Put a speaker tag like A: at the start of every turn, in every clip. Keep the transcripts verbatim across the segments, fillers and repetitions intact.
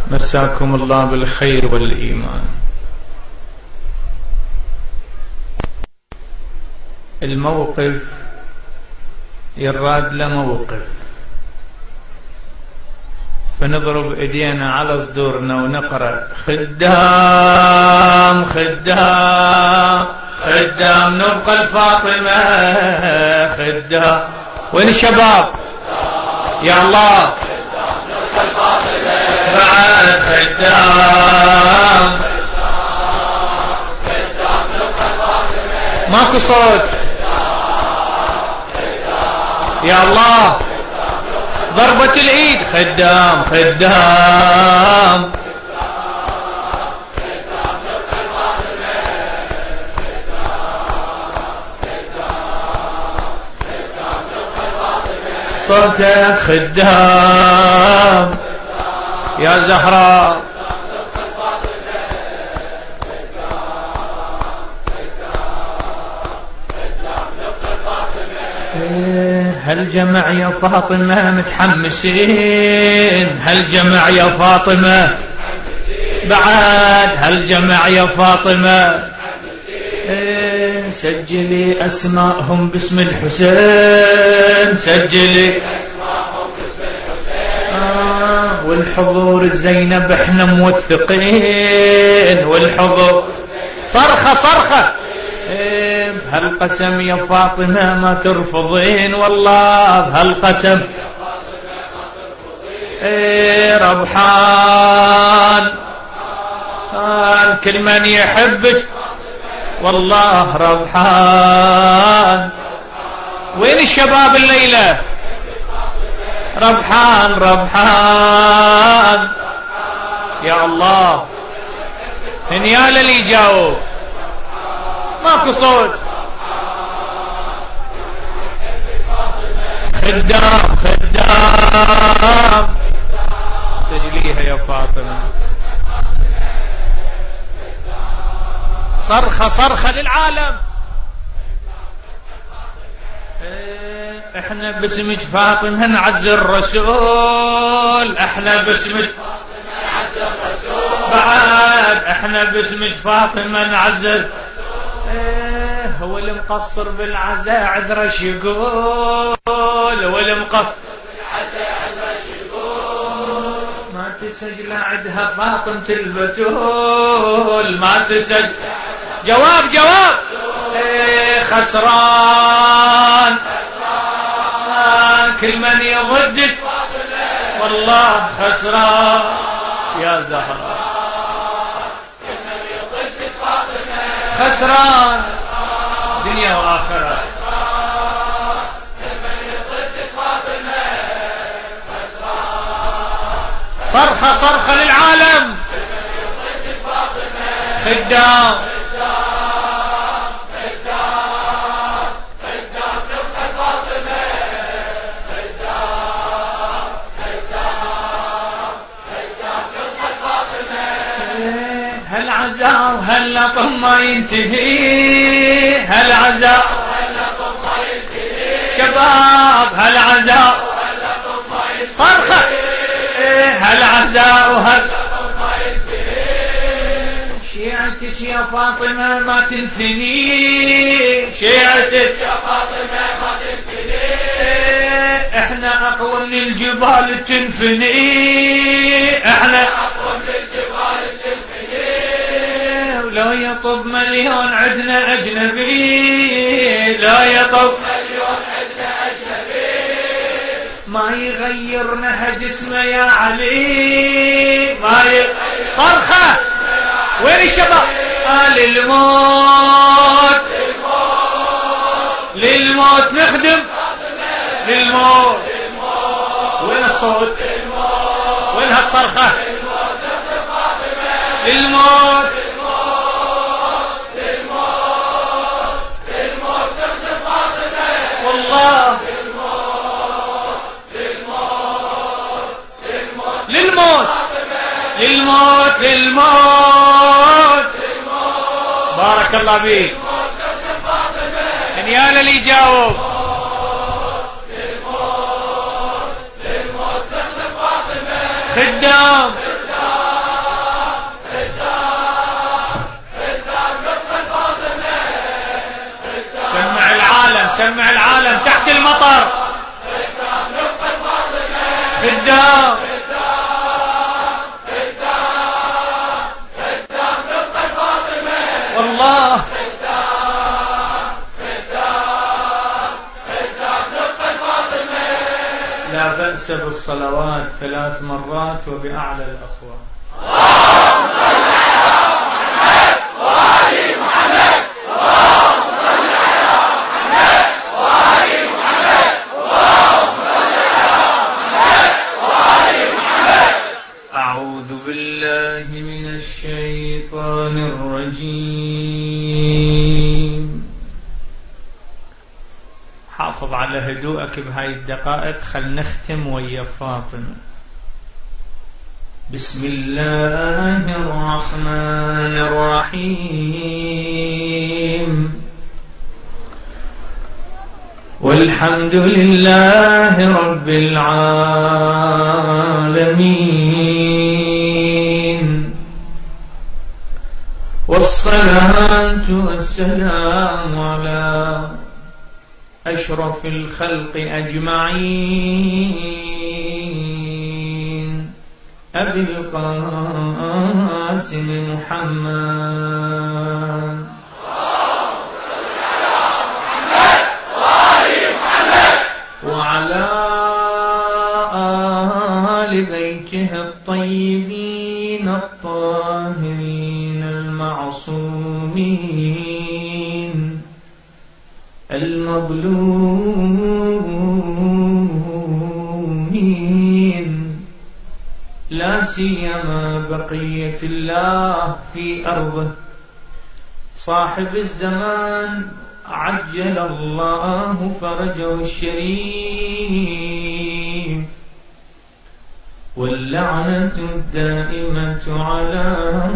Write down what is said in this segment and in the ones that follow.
A: مساكم الله بالخير والإيمان. الموقف يراد له موقف، فنضرب ايدينا على صدورنا ونقرأ خدام خدام خدام نبقى الفاطمة خدام. وين الشباب يا الله؟ بعد خدام ماكو صوت يا الله. ضربة الايد خدام خدام. صوتك خدام يا زهراء. هالجمع يا فاطمة متحمسين، هالجمع يا فاطمة بعد هالجمع يا فاطمة. سجلي أسماءهم باسم الحسين، سجلي أسماءهم باسم الحسين. آه والحضور الزينب احنا موثقين، والحضور صرخة صرخة. إيه بهالقسم يا فاطمة ما ترفضين، والله بهالقسم إيه ربحان. آه كل من يحبك والله ربحان. وين الشباب الليلة؟ ربحان ربحان يا الله. هنيال اللي جاوب ماكو صوت. خدام خدام سجليها يا فاطمة. صرخة صرخة للعالم. احنا باسمك فاطمة نعز الرسول، احنا باسمك فاطمة نعز الرسول بعد احنا باسمك فاطمة نعز الرسول. هو المقصر بالعزاء عذرش يقول، هو المقصر بالعزاء عذرش يقول. ما تسجل عدها فاطمة البتول، ما تسجل. جواب جواب. ايه خسران خسران كل من يضدك والله خسران يا زهراء. كل من يضدك خسران دنيا وآخرة. صرخة صرخة للعالم. خدام هالعزاء وهاللطم ما ينتهي، هالعزاء وهاللطم ما ينتهي. شباب هالعزاء وهاللطم ما ينتهي. صرخة هالعزاء وهاللطم ما ينتهي. شيعتك يا فاطمة ما تنثني، شيعتك يا فاطمة ما تنثني. احنا اقوى من الجبال تنفني، احنا اقوى من الجبال تنفني. ولو يطب مليون عدنا اجنبي، لا يطب مليون عدنا اجنبي. ما يغير نهج اسمه يا علي، ما يغير. صرخة وين الشباب؟ قال الموت للموت نخدم للموت. وين الصوت؟ وين هالصرخة؟ للموت والله للموت للموت للموت. بارك الله بيك. هنيال اللي يجاوب. خدام سمع العالم تحت المطر خدام والله لا بأس بالصلوات ثلاث مرات وبأعلى الأصوات. اللهم صل على محمد وآل محمد اللهم صل على محمد وآل محمد اللهم صل على محمد وآل محمد. أعوذ بالله من الشيطان الرجيم. حافظ على هدوءك بهاي الدقائق، خل نختم ويا فاطمة. بسم الله الرحمن الرحيم. والحمد لله رب العالمين، والصلاة والسلام على أشرف الخلق أجمعين أبي القاسم محمد وعلى آل بيته الطيبين الطاهرين المعصومين المظلومين، لا سيما بقية الله في أرضه صاحب الزمان عجل الله فرجه الشريف، واللعنة الدائمة على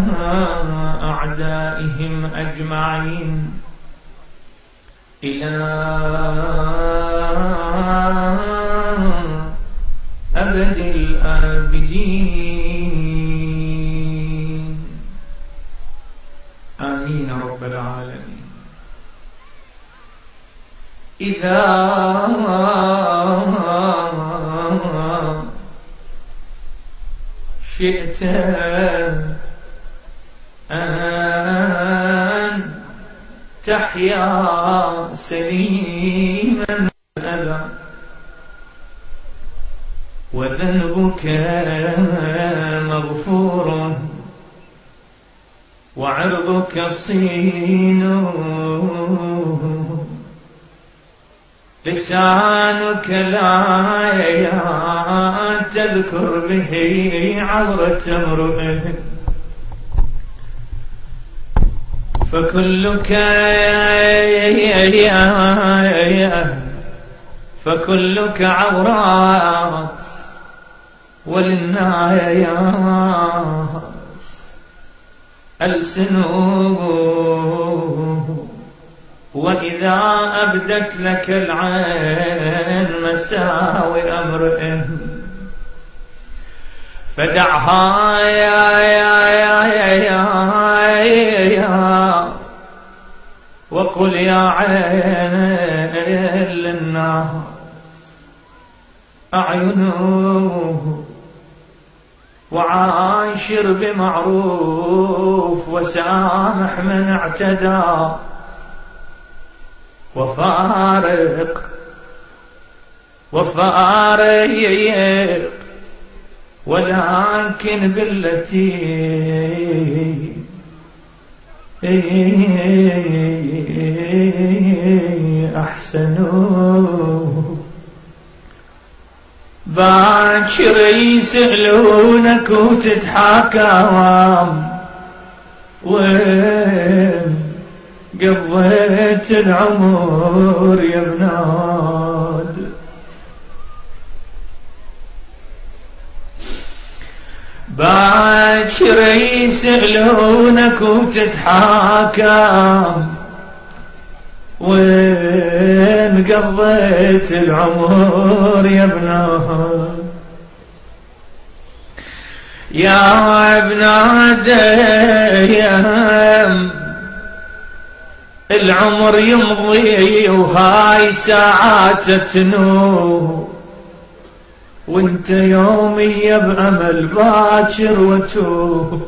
A: أعدائهم أجمعين إلى أبد الآبدين آمين رب العالمين. إذا شئت أن تحيا سليما الأذى وذنبك مغفور وعرضك صين، لسانك لا تذكر به عورة امرئ، فكلك فكلك عورات وللناس ألسنوا، وإذا أبدت لك العين مساوي أمرئ فدعها يا يا يا يا يا يا وقل يا عين للناس أعينه، وعاشر بمعروف وسامح من اعتدى، وفارق وفارق ولكن بالتي أحسنوا. باكر يسألونك وتتحاكم وين قضيت العمر يا بناد، باكر يسألونك وتتحاكم وين قضيت العمر يا بناد، يا ابن آدم العمر يمضي وهاي ساعات تنو، وانت يومي بأمل باكر وتوب.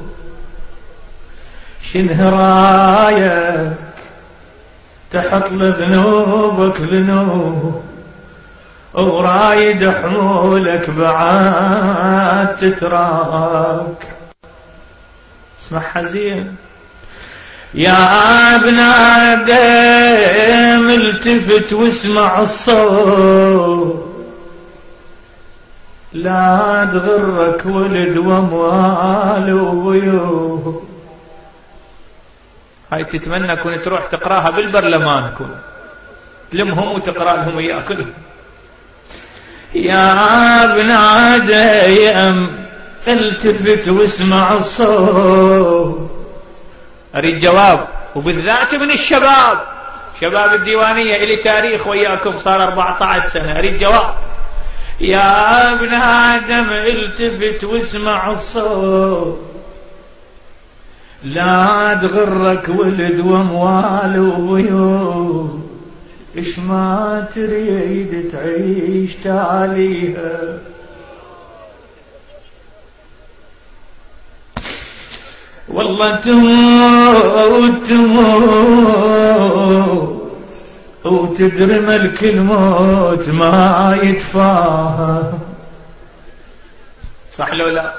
A: شنه رايك تحط لذنوبك ذنوب، ورايد حمولك بعد تتراك. اسمع حزين يا ابن آدم، التفت واسمع الصوت، لا تغرك ولد واموال وبيوت. هاي تتمنى كنت تروح تقراها بالبرلمان، كن تلمهم وتقرا لهم ياكلهم. يا ابن آدم التفت واسمع الصوت. اريد جواب، وبالذات من الشباب، شباب الديوانية إلي تاريخ وياكم صار أربعة عشر سنة، اريد جواب. يا ابن آدم التفت واسمع الصوت، لا تغرك ولد واموال وبيوت. اش ما تريد تعيش تعاليها، والله تموت تموت وتدري ملك الموت ما يتفاهم. صح لو لا؟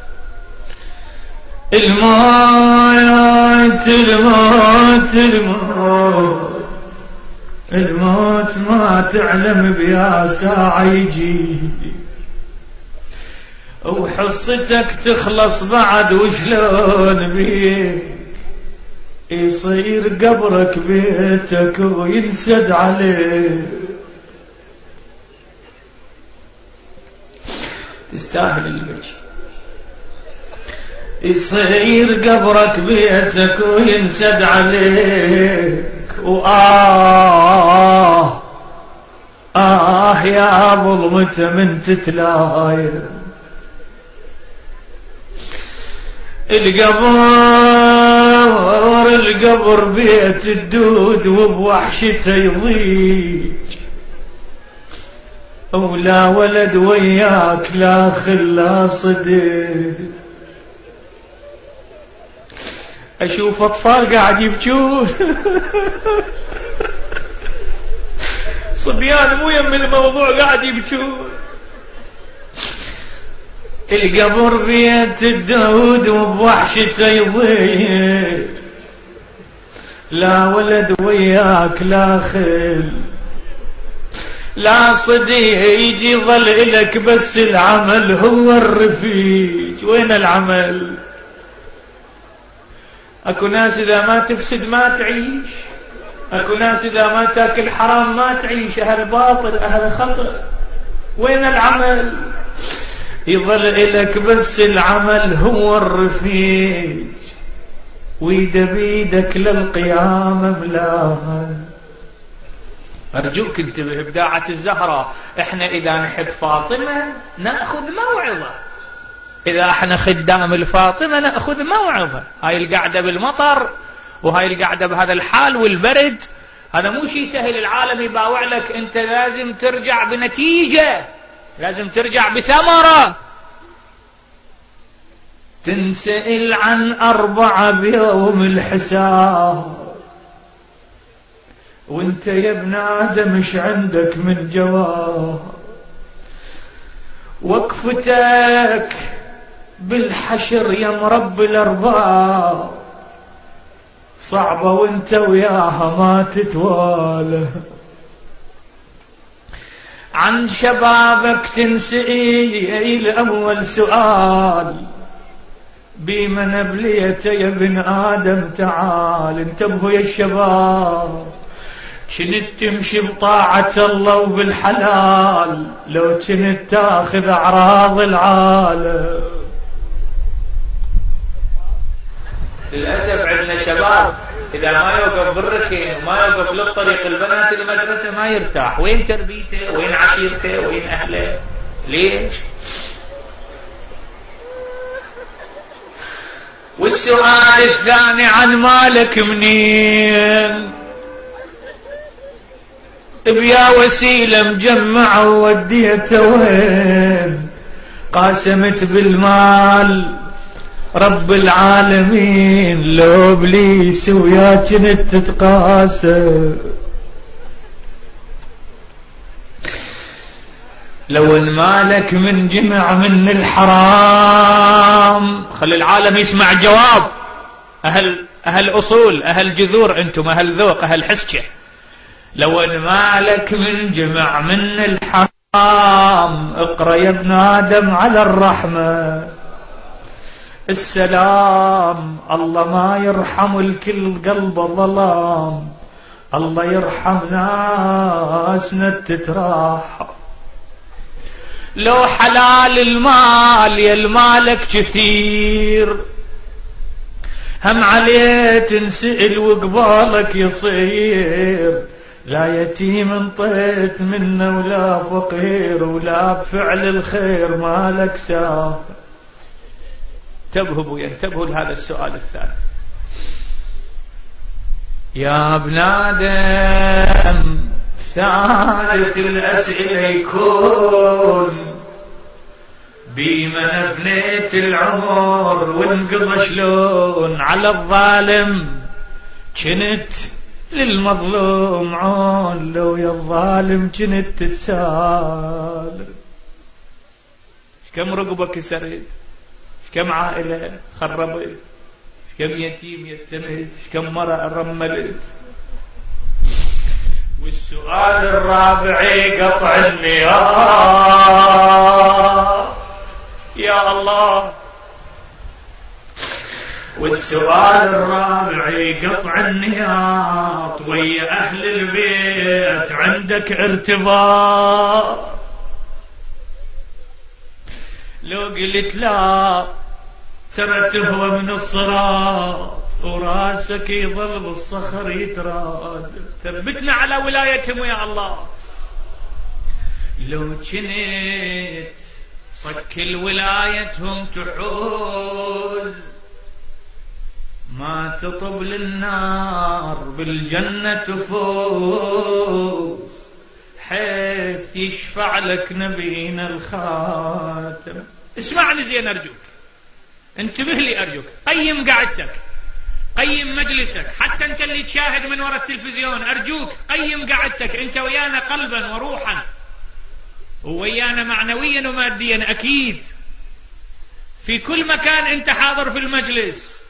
A: الموت الموت الموت الموت ما تعلم بيا ساعة يجي، وحصتك تخلص بعد وشلون بيك يصير قبرك بيتك وينسد عليه. تستاهل البكي. يصير قبرك بيتك وينسد عليك، وآه آه يا ظلمته من تتلاير. القبر القبر بيت الدود وبوحشته يضيج، ولا ولد وياك لا خلا صديق. اشوف اطفال قاعد يبكون صبيان مو يم الموضوع قاعد يبكون. القبر بيت الدود وبوحشته يضيع، لا ولد وياك لا خل لا صديق، يجي ظل إلك بس العمل هو الرفيق. وين العمل؟ اكو ناس اذا ما تفسد ما تعيش، اكو ناس اذا ما تاكل حرام ما تعيش، اهل باطل اهل خطأ. وين العمل؟ يظل إلك بس العمل هو الرفيق، ويد بيدك للقيامة ملاهز. أرجوك انتبه، إبداعة الزهرة. إحنا إذا نحب فاطمة نأخذ موعظة، إذا إحنا خدام الفاطمة نأخذ موعظة. هاي القعدة بالمطر وهاي القعدة بهذا الحال والبرد، هذا مو شيء سهل. العالم يباوع لك، أنت لازم ترجع بنتيجة، لازم ترجع بثمرة. تنسأل عن أربعة بيوم الحساب، وانت يا ابن آدم ايش عندك من جواب؟ وقفتك بالحشر يا مرب الأرباب صعبة، وانت وياها ما تتوالى. عن شبابك تنسئي الأول سؤال، بمن أبليت يا ابن آدم تعال. انتبهوا يا الشباب، كنت تمشي بطاعة الله وبالحلال، لو كنت تاخذ أعراض العالم. للأسف عندنا شباب إذا ما يوقف بالركن وما يوقف للطريق البنات المدرسة ما يرتاح. وين تربيته؟ وين عشيرته؟ وين أهله؟ ليش؟ والسؤال الثاني، عن مالك منين؟ بيا وسيلة مجمعة ووديته وين؟ قاسمت بالمال رب العالمين، لو ابليس ويا كنت تتقاسم. لو ان مالك من جمع من الحرام، خلي العالم يسمع الجواب. اهل اهل اصول، اهل جذور، انتم اهل ذوق، اهل حسكه. لو ان مالك من جمع من الحرام، اقرا يا ابن ادم على الرحمه السلام. الله ما يرحم الكل قلبه ظلام، الله يرحم ناسنا تتراح. لو حلال المال يا المالك كثير، هم عليه تنسئل وقبالك يصير. لا يتيم انطيت منه ولا فقير، ولا بفعل الخير مالك سافر. انتبهوا ينتبهوا لهذا السؤال الثاني. يا ابن آدم ثالث الأسئلة يكون بما أفنيت العمر وانقضى شلون على الظالم كنت للمظلوم عون، لو يا الظالم كنت تتسال. كم رقبة كسرت، كم عائلة خربت، كم يتيم يتمت، كم مرأة رملت. والسؤال الرابع قطع النيار يا الله. والسؤال الرابع قطع النياط ويا أهل البيت عندك ارتباط. لو قلت لا ترى تهوى من الصراط وراسك يظل بالصخر يتراد. ثبتنا على ولايتهم يا الله. لو كنت صك الولايتهم تحوز، ما تطب للنار بالجنة تفوز، حيث يشفع لك نبينا الخاتم. اسمعني زين أرجوك، انتبه لي أرجوك. قيم قعدتك، قيم مجلسك، حتى انت اللي تشاهد من وراء التلفزيون أرجوك قيم قعدتك. انت ويانا قلبا وروحا، وويانا معنويا وماديا أكيد. في كل مكان انت حاضر في المجلس،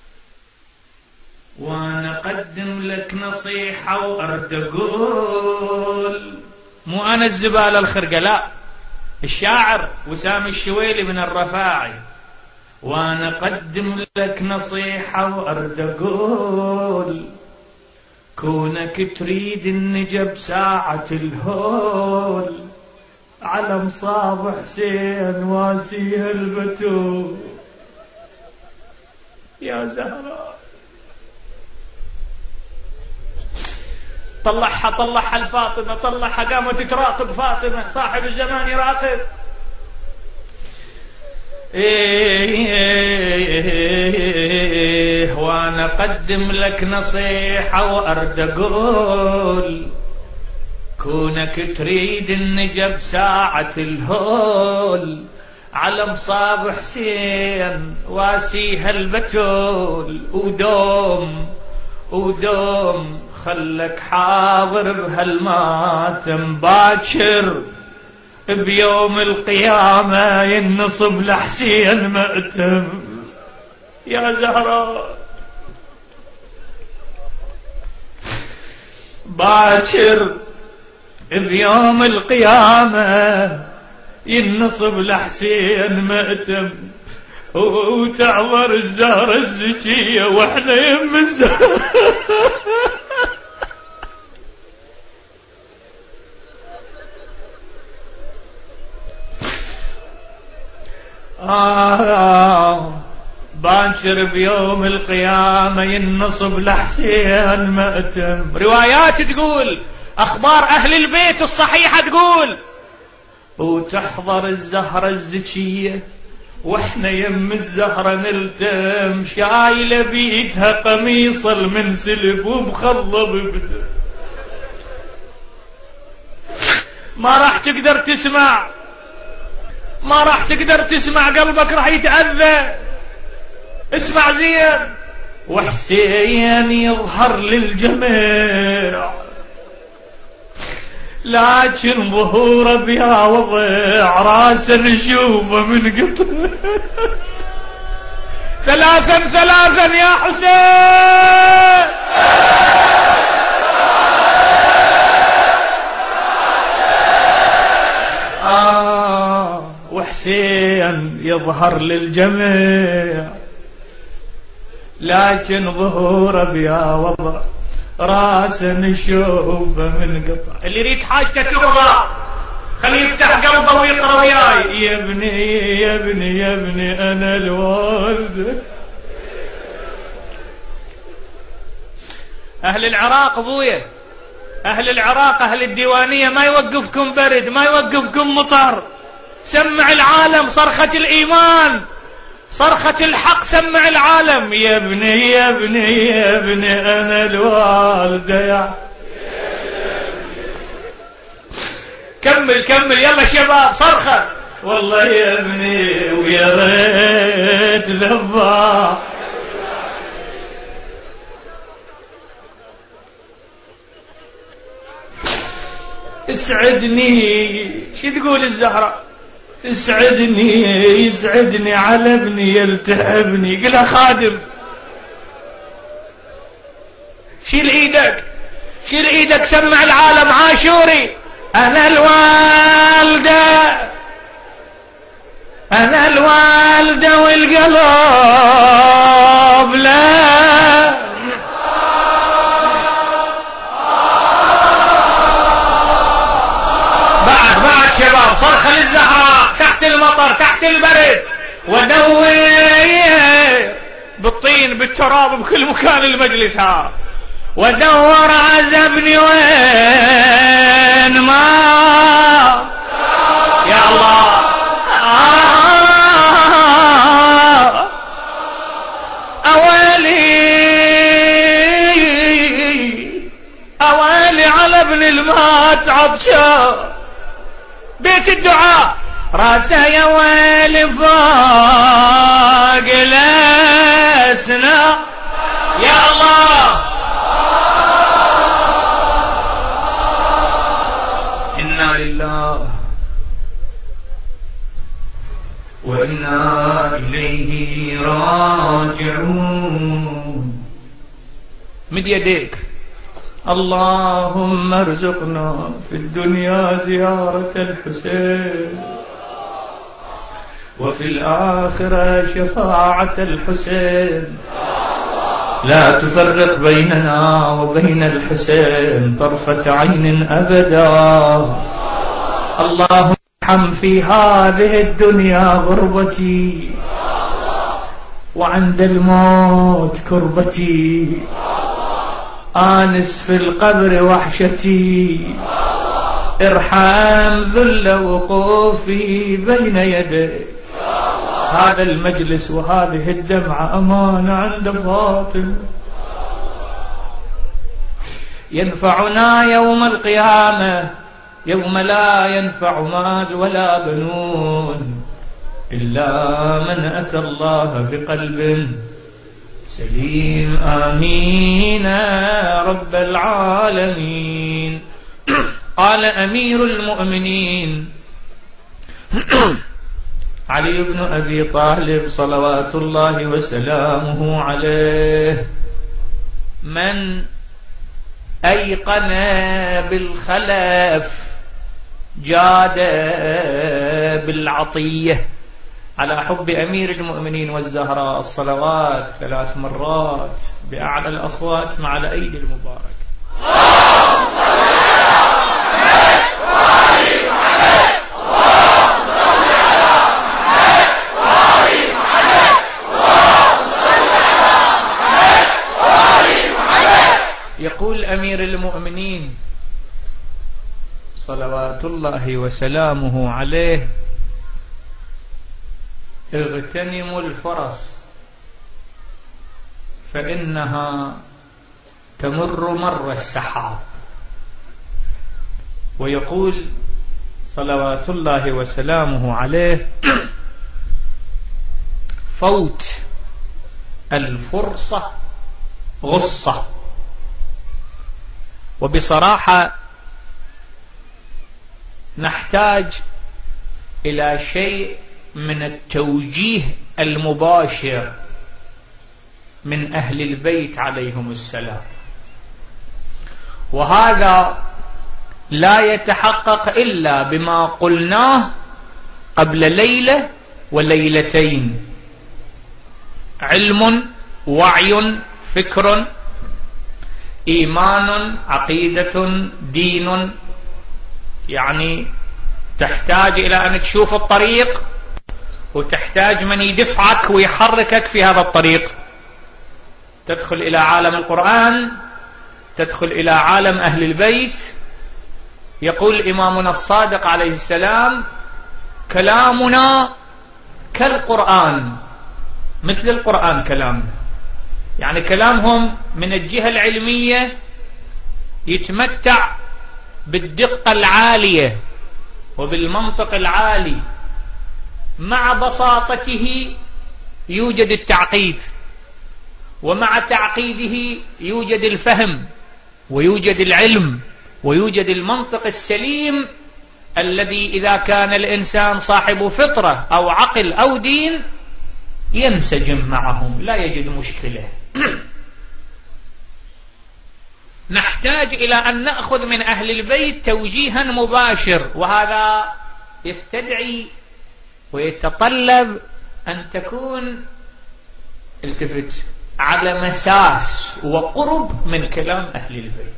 A: وانا اقدم لك نصيحة وارد اقول، مو انا الزبالة الخرقة، لا، الشاعر وسام الشويلي من الرفاعي. وانا اقدم لك نصيحة وارد اقول، كونك تريد النجب ساعة الهول، على مصاب حسين واسيه البتول. يا زهراء طلعها طلعها الفاطمة، طلعها قامت تراقب فاطمة، صاحب الزمان يراقب. إيه وانا اقدم لك نصيحة وارد اقول، كونك تريد النجب ساعة الهول، على مصاب حسين واسيها البتول. ودوم ودوم خلك حاضر بهالماتم، باكر بيوم القيامة ينصب لحسين مأتم. يا زهراء باكر بيوم القيامة ينصب لحسين مأتم، وتعبر الزهرة الزكية واحنا يم الزهرة. آه بانشر بيوم القيامة ينصب لحسين مأتم. روايات تقول، أخبار أهل البيت الصحيحة تقول، وتحضر الزهرة الزكية واحنا يم الزهرة نلتم، شايلة بيدها قميص المنسلب ومخضب بدم. ما راح تقدر تسمع، ما راح تقدر تسمع، قلبك راح يتأذى. اسمع زين. وحسين يظهر للجميع لكن ظهوره بها وضع، راسه نشوفه من قطر. ثلاثا ثلاثا يا حسين. آه وحسين يظهر للجميع لكن ظهوره بها وضع، راسه نشوفه من قطع. اللي يريد حاجته تقضى خليه يفتح قلبه ويقرا وياي. يا ابني يا ابني يا ابني انا الوالد. اهل العراق ابويا، اهل العراق اهل الديوانيه ما يوقفكم برد، ما يوقفكم مطر. سمع العالم صرخه الايمان، صرخة الحق، سمع العالم. يا ابني يا ابني يا ابني أنا الوالدة يا. كمل كمل يلا شباب صرخة. والله يا ابني ويا ريت ذبح. اسعدني. شو تقول الزهراء؟ اسعدني يسعدني على ابني يلتهبني. قلها خادم. شيل ايدك شيل ايدك سمع العالم. عاشوري انا الوالدة، انا الوالدة والقلب لا. بعد بعد شباب صرخة للزهراء تحت المطر تحت البرد. ودور بالطين بالتراب بكل مكان المجلس ها. ودور عزبني وين ما. يا الله. آه أوالي أوالي على ابن المات عطشان. بيت الدعاء. راسه يا ويلي فوق الاسنا. يا الله. إنا لله وإنا إليه راجعون. مد يديك. اللهم ارزقنا في الدنيا زيارة الحسين وفي الآخرة شفاعة الحسين. لا تفرق بيننا وبين الحسين طرفة عين أبدا. اللهم ارحم في هذه الدنيا غربتي وعند الموت كربتي. آنس في القبر وحشتي. ارحم ذل وقوفي بين يديك. هذا المجلس وهذه الدمعة أمانة عند فاطمة ينفعنا يوم القيامة، يوم لا ينفع مال ولا بنون إلا من أتى الله بقلب سليم. آمين رب العالمين. قال أمير المؤمنين علي بن أبي طالب صلوات الله وسلامه عليه: من أيقن بالخلف جاد بالعطية. على حب أمير المؤمنين والزهراء الصلوات ثلاث مرات بأعلى الأصوات مع الأيدي المباركة. يقول أمير المؤمنين صلوات الله وسلامه عليه: اغتنموا الفرس فإنها تمر مر السحاب. ويقول صلوات الله وسلامه عليه فوت الفرصة غصة. وبصراحة نحتاج إلى شيء من التوجيه المباشر من أهل البيت عليهم السلام، وهذا لا يتحقق إلا بما قلناه قبل ليلة وليلتين: علم، وعي، فكر، إيمان، عقيدة، دين. يعني تحتاج إلى أن تشوف الطريق، وتحتاج من يدفعك ويحركك في هذا الطريق. تدخل إلى عالم القرآن، تدخل إلى عالم أهل البيت. يقول إمامنا الصادق عليه السلام: كلامنا كالقرآن، مثل القرآن كلامنا. يعني كلامهم من الجهة العلمية يتمتع بالدقة العالية وبالمنطق العالي، مع بساطته يوجد التعقيد، ومع تعقيده يوجد الفهم، ويوجد العلم، ويوجد المنطق السليم الذي إذا كان الإنسان صاحب فطرة أو عقل أو دين ينسجم معهم، لا يجد مشكلة. نحتاج إلى أن نأخذ من أهل البيت توجيها مباشر، وهذا يستدعي ويتطلب أن تكون التفت على مساس وقرب من كلام أهل البيت.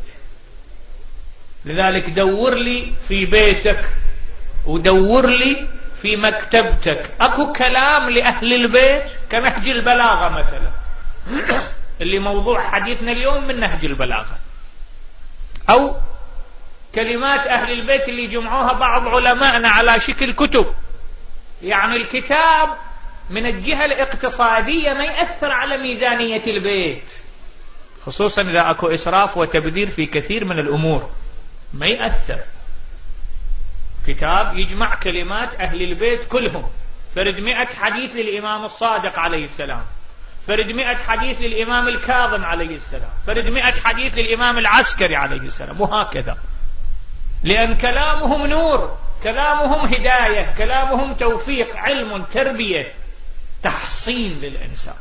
A: لذلك دور لي في بيتك، ودور لي في مكتبتك أكو كلام لأهل البيت كنهج البلاغة مثلا، اللي موضوع حديثنا اليوم من نهج البلاغة، أو كلمات أهل البيت اللي جمعوها بعض علمائنا على شكل كتب. يعني الكتاب من الجهة الاقتصادية ما يأثر على ميزانية البيت، خصوصا إذا أكو إسراف وتبذير في كثير من الأمور، ما يأثر. كتاب يجمع كلمات أهل البيت كلهم، فرد مئة حديث للإمام الصادق عليه السلام، فرد مئة حديث للإمام الكاظم عليه السلام، فرد مئة حديث للإمام العسكري عليه السلام، وهكذا. لأن كلامهم نور، كلامهم هداية، كلامهم توفيق، علم، تربية، تحصين للإنسان.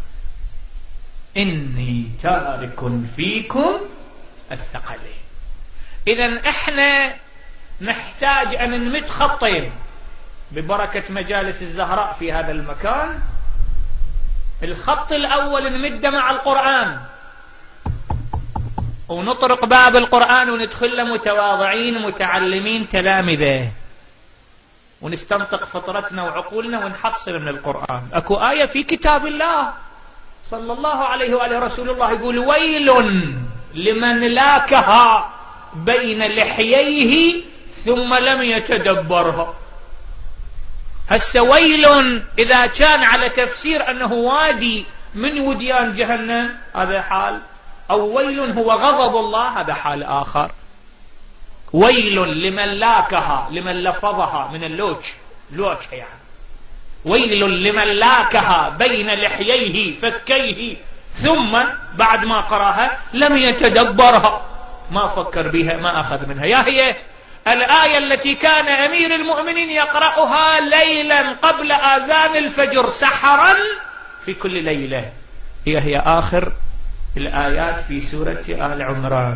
A: إني تارك فيكم الثقلين. إذن إحنا نحتاج أن نمد خطين ببركة مجالس الزهراء في هذا المكان. الخط الأول نمد مع القرآن، ونطرق باب القرآن وندخل متواضعين متعلمين تلامذة، ونستنطق فطرتنا وعقولنا ونحصل من القرآن. أكو آية في كتاب الله صلى الله عليه وآله رسول الله يقول: ويل لمن لاكها بين لحييه ثم لم يتدبرها. هسه ويل إذا كان على تفسير أنه وادي من وديان جهنم هذا حال، أو ويل هو غضب الله هذا حال آخر. ويل لمن لاكها، لمن لفظها من اللوج، لوج يعني. ويل لمن لاكها بين لحييه فكيه ثم بعد ما قراها لم يتدبرها، ما فكر بها، ما أخذ منها. يا هي الآية التي كان أمير المؤمنين يقرأها ليلا قبل آذان الفجر سحرا في كل ليلة، هي هي آخر الآيات في سورة آل عمران.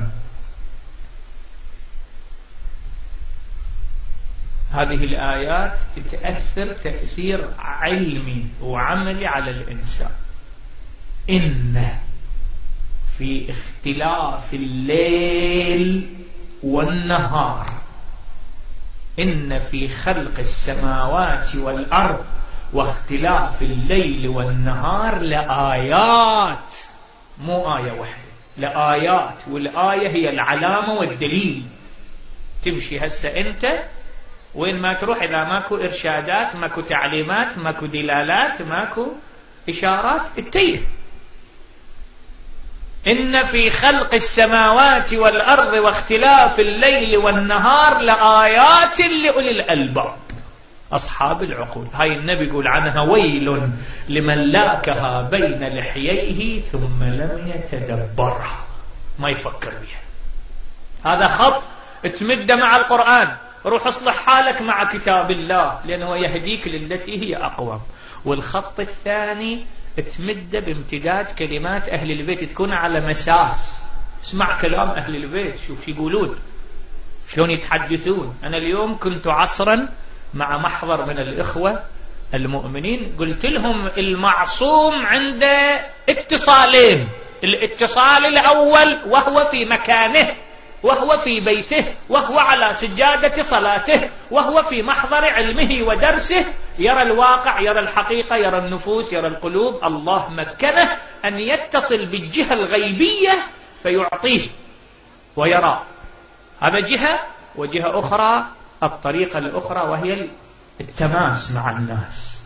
A: هذه الآيات تأثر تأثير علمي وعملي على الإنسان. إن في اختلاف الليل والنهار، إن في خلق السماوات والأرض واختلاف الليل والنهار لآيات، مو آية واحدة، لآيات. والآية هي العلامة والدليل. تمشي هسه أنت وين ما تروح، إذا ماكو إرشادات، ماكو تعليمات، ماكو دلالات، ماكو إشارات، التيه. إن في خلق السماوات والأرض واختلاف الليل والنهار لآيات لأولي الألباب أصحاب العقول. هاي النبي يقول عنها ويل لمن لاكها بين لحييه ثم لم يتدبرها، ما يفكر بها. هذا خط تمد مع القرآن، روح اصلح حالك مع كتاب الله لأنه يهديك للتي هي أقوم. والخط الثاني تمد بامتداد كلمات أهل البيت، تكون على مساس، اسمع كلام أهل البيت، شوف يقولون، شلون يتحدثون. أنا اليوم كنت عصرا مع محضر من الإخوة المؤمنين، قلت لهم المعصوم عنده اتصالين، الاتصال الأول وهو في مكانه، وهو في بيته، وهو على سجادة صلاته، وهو في محضر علمه ودرسه، يرى الواقع، يرى الحقيقة، يرى النفوس، يرى القلوب. الله مكنه أن يتصل بالجهة الغيبية فيعطيه ويرى. هذا جهة، وجهة أخرى الطريقة الأخرى وهي التماس مع الناس،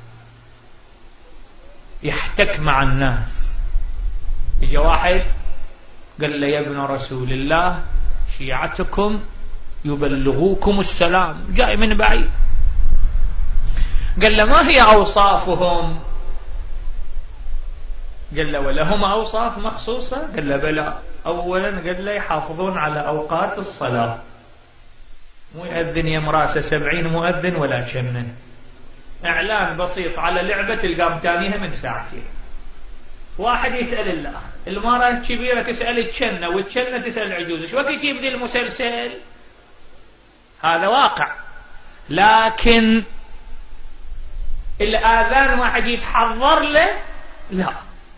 A: يحتك مع الناس. يجي واحد قال لي يا ابن رسول الله شيعتكم يبلغوكم السلام، جاي من بعيد. قال له ما هي أوصافهم؟ قال له ولهم أوصاف مخصوصة؟ قال له بلى. أولا قال له يحافظون على أوقات الصلاة، مو يأذن يمراسة سبعين مؤذن ولا شنن، إعلان بسيط على لعبة تلقام تانيها من ساعتين. واحد يسأل الله، المرأة الكبيرة تسأل الجنة، والجنة تسأل العجوز، شو وقت يبدي المسلسل؟ هذا واقع. لكن الآذان واحد يتحضر له؟ لا.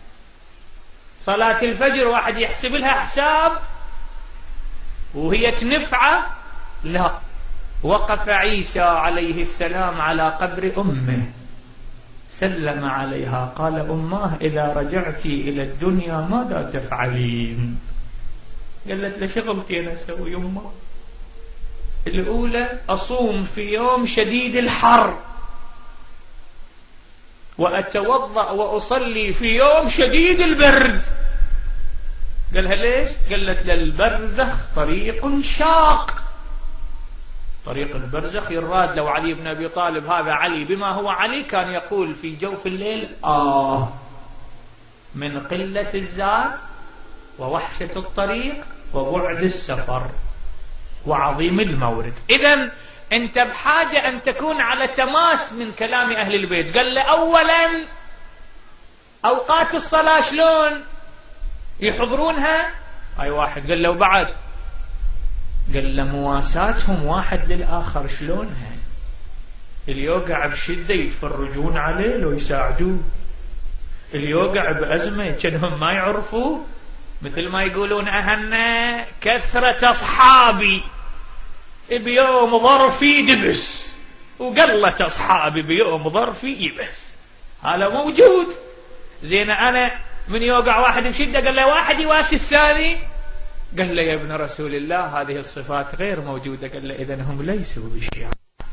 A: صلاة الفجر واحد يحسب لها حساب وهي تنفعه؟ لا. وقف عيسى عليه السلام على قبر أمه، سلم عليها، قال أماه إذا رجعت إلى الدنيا ماذا تفعلين؟ قالت له شغلتين أسوي أمه، الأولى أصوم في يوم شديد الحر، وأتوضأ وأصلي في يوم شديد البرد. قالها ليش؟ قالت للبرزخ طريق شاق، طريق البرزخ يراد. لو علي بن أبي طالب هذا علي بما هو علي كان يقول في جوف الليل آه من قلة الزاد ووحشة الطريق وبعد السفر وعظيم المورد. إذن أنت بحاجة أن تكون على تماس من كلام أهل البيت. قال له أولا أوقات الصلاة شلون يحضرونها؟ أي واحد. قال له وبعد؟ قال له مواساتهم واحد للآخر شلونها؟ اللي يوقع بشدة يتفرجون عليه لو يساعدوه، اللي يوقع بأزمة كأنهم ما يعرفوا، مثل ما يقولون أهنا كثرة أصحابي بيوم ظرفي دبس وقلة أصحابي بيوم ظرفي يبس. هذا موجود. زين أنا من يوقع واحد بشدة قال له واحد يواسي الثاني، قال له يا ابن رسول الله هذه الصفات غير موجودة. قال له إذن هم ليسوا بالشيعة.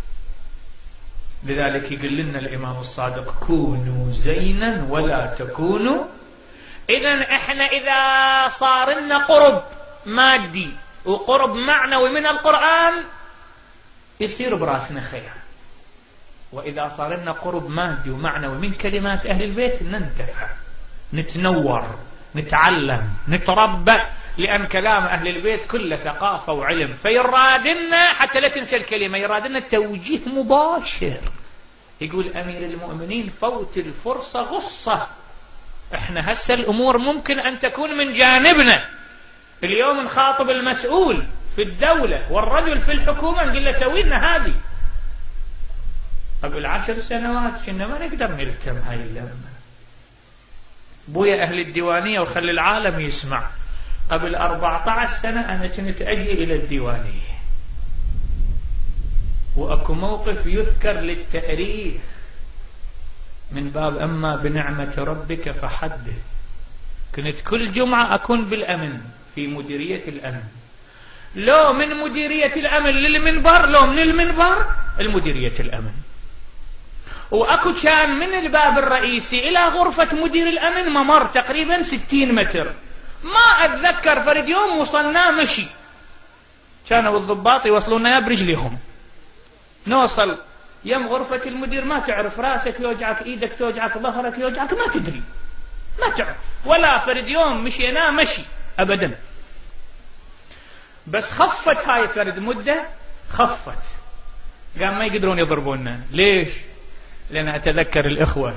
A: لذلك يقول لنا الإمام الصادق كونوا زينا ولا تكونوا. إذن إحنا إذا صار لنا قرب مادي وقرب معنوي من القرآن يصير براسنا خير، وإذا صار لنا قرب مادي ومعنوي من كلمات أهل البيت ننتفع، نتنور، نتعلم، نتربى، لأن كلام أهل البيت كله ثقافة وعلم. فيرادنا حتى لا تنسى الكلمة، يرادنا توجيه مباشر. يقول أمير المؤمنين فوت الفرصة غصة. احنا هسه الأمور ممكن أن تكون من جانبنا. اليوم نخاطب المسؤول في الدولة والرجل في الحكومة نقول له سوي لنا هذه. قبل عشر سنوات كنا ما نقدر نلتم هاي اللمة. بويا أهل الديوانية وخلي العالم يسمع، قبل أربعة عشر سنة أنا كنت أجي إلى الديوانية وأكو موقف يذكر للتاريخ من باب أما بنعمة ربك فحدث. كنت كل جمعة أكون بالأمن في مديرية الأمن، لو من مديرية الأمن للمنبر، لو من المنبر المديرية الأمن، وأكو كان من الباب الرئيسي إلى غرفة مدير الأمن ممر تقريبا ستين متر، ما أتذكر فرد يوم وصلنا مشي، كانوا الضباط يوصلونا يا برجليهم، نوصل يم غرفة المدير ما تعرف، راسك يوجعك، ايدك توجعك، ظهرك يوجعك، ما تدري، ما تعرف، ولا فرد يوم مشينا مشي أبدا. بس خفت هاي فرد مدة، خفت، قام ما يقدرون يضربوننا. ليش؟ لأن أتذكر الإخوة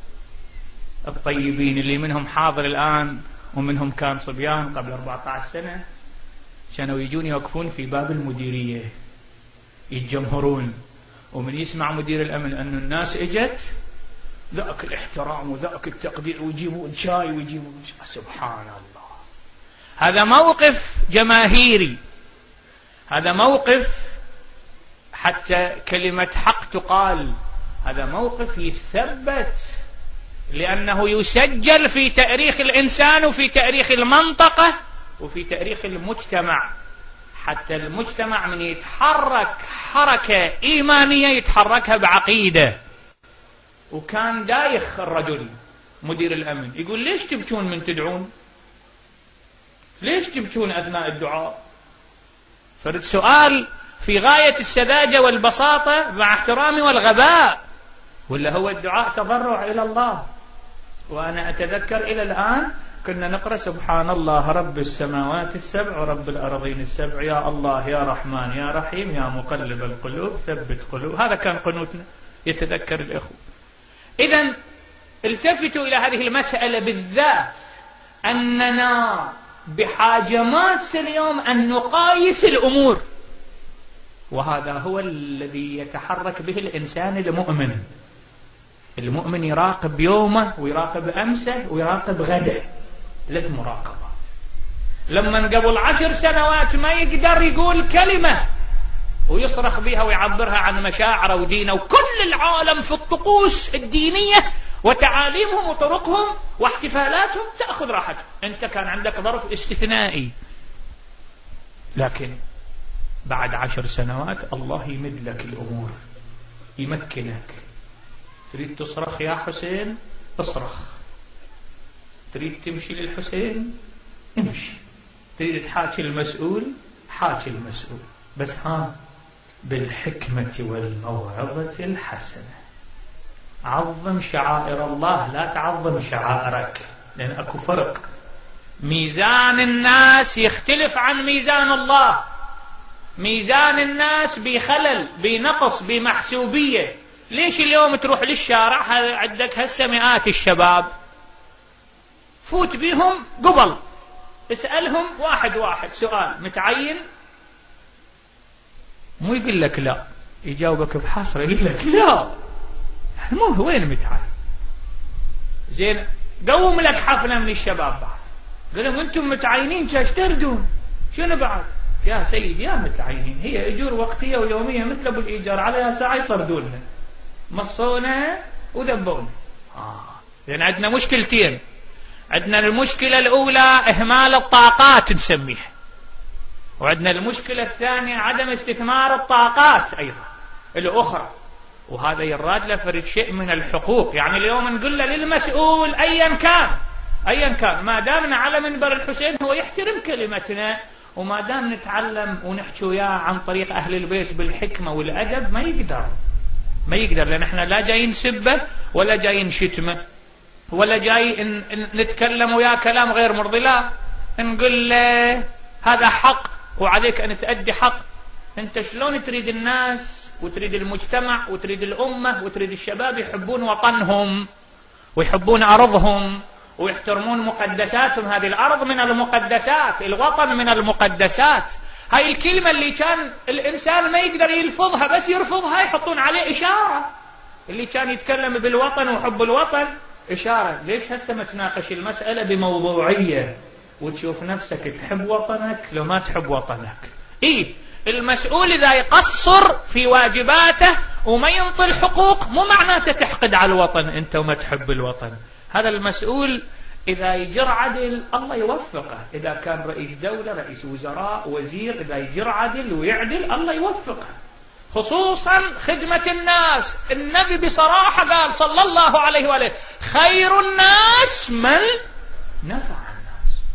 A: الطيبين اللي منهم حاضر الآن ومنهم كان صبيان قبل أربعة عشر سنة، كانوا يجون يوقفون في باب المديرية يتجمهرون، ومن يسمع مدير الأمن أن الناس إجت ذاك الاحترام وذاك التقدير، ويجيبون شاي ويجيبون شاي. سبحان الله، هذا موقف جماهيري، هذا موقف حتى كلمة حق تقال، هذا موقف يثبت، لأنه يسجل في تاريخ الإنسان وفي تاريخ المنطقة وفي تاريخ المجتمع، حتى المجتمع من يتحرك حركة إيمانية يتحركها بعقيدة. وكان دايخ الرجل مدير الأمن يقول ليش تبكون من تدعون؟ ليش تبكون أثناء الدعاء؟ فرد سؤال في غاية السذاجة والبساطة مع احترامي والغباء، ولا هو الدعاء تضرع إلى الله؟ وأنا أتذكر إلى الآن كنا نقرأ سبحان الله رب السماوات السبع ورب الأرضين السبع، يا الله يا رحمن يا رحيم يا مقلب القلوب ثبت قلوب، هذا كان قنوتنا، يتذكر الإخوة. إذن التفتوا إلى هذه المسألة بالذات، أننا بحاجة ماسة اليوم أن نقايس الأمور، وهذا هو الذي يتحرك به الإنسان المؤمن. المؤمن يراقب يومه ويراقب أمسه ويراقب غده، ثلاث مراقبات. لما قبل عشر سنوات ما يقدر يقول كلمة ويصرخ بها ويعبرها عن مشاعره ودينه، وكل العالم في الطقوس الدينية وتعاليمهم وطرقهم واحتفالاتهم تأخذ راحتهم، أنت كان عندك ظرف استثنائي. لكن بعد عشر سنوات الله يمد لك الأمور، يمكنك. تريد تصرخ يا حسين اصرخ، تريد تمشي للحسين امشي، تريد تحاكي المسؤول حاكي المسؤول، بس ها بالحكمة والموعظة الحسنة. عظم شعائر الله، لا تعظم شعائرك، لأن أكو فرق. ميزان الناس يختلف عن ميزان الله، ميزان الناس بخلل بنقص بمحسوبية. ليش اليوم تروح للشارع عندك هسه مئات الشباب، فوت بيهم قبل اسألهم واحد واحد سؤال متعين، مو يقول لك لا، يجاوبك بحسرة يقول لك لا مو هو وين متعين. زين قوم لك حفلة من الشباب بعد، قال لهم انتم متعينين جاش تردون شنو بعد؟ يا سيد يا متعينين، هي اجور وقتية ويومية مثل ابو الايجار، عليها ساعة يطردوننا، مصونا وذبونا. آه. لأن عندنا مشكلتين، عندنا المشكلة الأولى إهمال الطاقات نسميها، وعندنا المشكلة الثانية عدم استثمار الطاقات أيضا الأخرى، وهذا يراد له فرد شيء من الحقوق. يعني اليوم نقول له للمسؤول أيا كان أيا كان، ما دامنا على منبر الحسين هو يحترم كلمتنا، وما دام نتعلم ونحكي وياه عن طريق أهل البيت بالحكمة والأدب ما يقدر ما يقدر لأن احنا لا جايين نسبه ولا جايين نشتمه ولا جاي نتكلم وياه كلام غير مرضي، لا، نقول له هذا حق وعليك أن تأدي حق. أنت شلون تريد الناس وتريد المجتمع وتريد الأمة وتريد الشباب يحبون وطنهم ويحبون أرضهم ويحترمون مقدساتهم؟ هذه الأرض من المقدسات، الوطن من المقدسات. هاي الكلمة اللي كان الإنسان ما يقدر يلفظها، بس يرفضها يحطون عليه إشارة. اللي كان يتكلم بالوطن وحب الوطن إشارة. ليش هسه ما تناقش المسألة بموضوعية وتشوف نفسك تحب وطنك لو ما تحب وطنك؟ إيه المسؤول إذا يقصر في واجباته وما ينطي الحقوق مو معناته تحقد على الوطن أنت وما تحب الوطن. هذا المسؤول إذا يجر عدل الله يوفقه، إذا كان رئيس دولة رئيس وزراء وزير إذا يجر عدل ويعدل الله يوفقه، خصوصا خدمة الناس. النبي بصراحة قال صلى الله عليه وآله خير الناس من نفع الناس.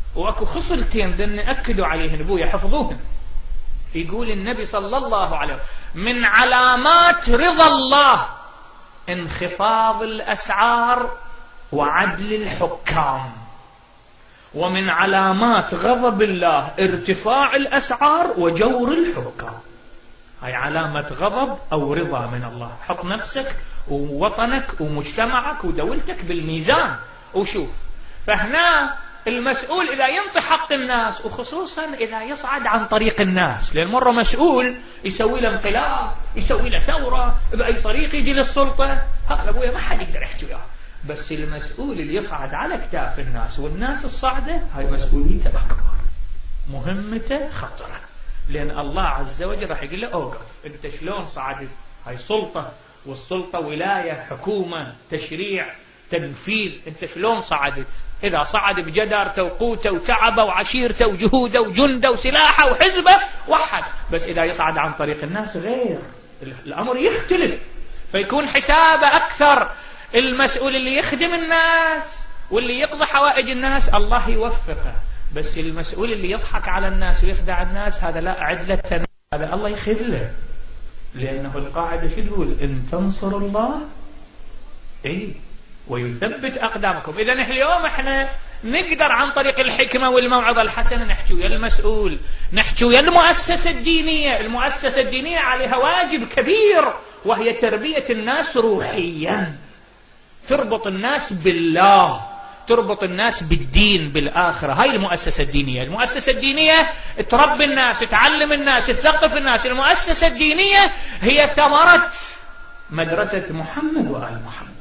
A: وأكو خصلتين بدنا نأكدوا عليهن بويا حفظوهن. يقول النبي صلى الله عليه وسلم من علامات رضا الله انخفاض الأسعار وعدل الحكام، ومن علامات غضب الله ارتفاع الأسعار وجور الحكام. هاي علامة غضب أو رضا من الله. حط نفسك ووطنك ومجتمعك ودولتك بالميزان وشوف. فهنا المسؤول إذا ينطي حق الناس، وخصوصا إذا يصعد عن طريق الناس، لأن مرة مسؤول يسوي له انقلاب، يسوي له ثورة، بأي طريق يجي للسلطة، هذا أبويا ما حد يقدر يحكي وياه. بس المسؤول اللي يصعد على كتاف الناس والناس الصعدة، هاي مسؤوليته أكبر، مهمته خطرة، لأن الله عز وجل راح يقول له أوقف، أنت شلون صعدت؟ هاي سلطة، والسلطة ولاية، حكومة، تشريع، تنفيذ، أنت شلون صعدت؟ إذا صعد بجدارته وقوته وتعبه وعشيرته وجهوده وجنده وسلاحه وحزبه وحد. بس إذا يصعد عن طريق الناس غير، الأمر يختلف، فيكون حسابه أكثر. المسؤول اللي يخدم الناس واللي يقضي حوائج الناس الله يوفقه، بس المسؤول اللي يضحك على الناس ويخدع الناس هذا لا عدلة، هذا الله يخذله. لأنه القاعدة شو تقول؟ إن تنصروا الله إيه ويثبت أقدامكم. إذا اليوم احنا نقدر عن طريق الحكمة والموعظة الحسنة نحكي ويا المسؤول، نحكي ويا المؤسسة الدينية. المؤسسة الدينية عليها واجب كبير، وهي تربية الناس روحيا، تربط الناس بالله، تربط الناس بالدين بالآخرة. هاي المؤسسة الدينية. المؤسسة الدينية تربي الناس، تعلم الناس، تثقف الناس. المؤسسة الدينية هي ثمرة مدرسة محمد وآل محمد.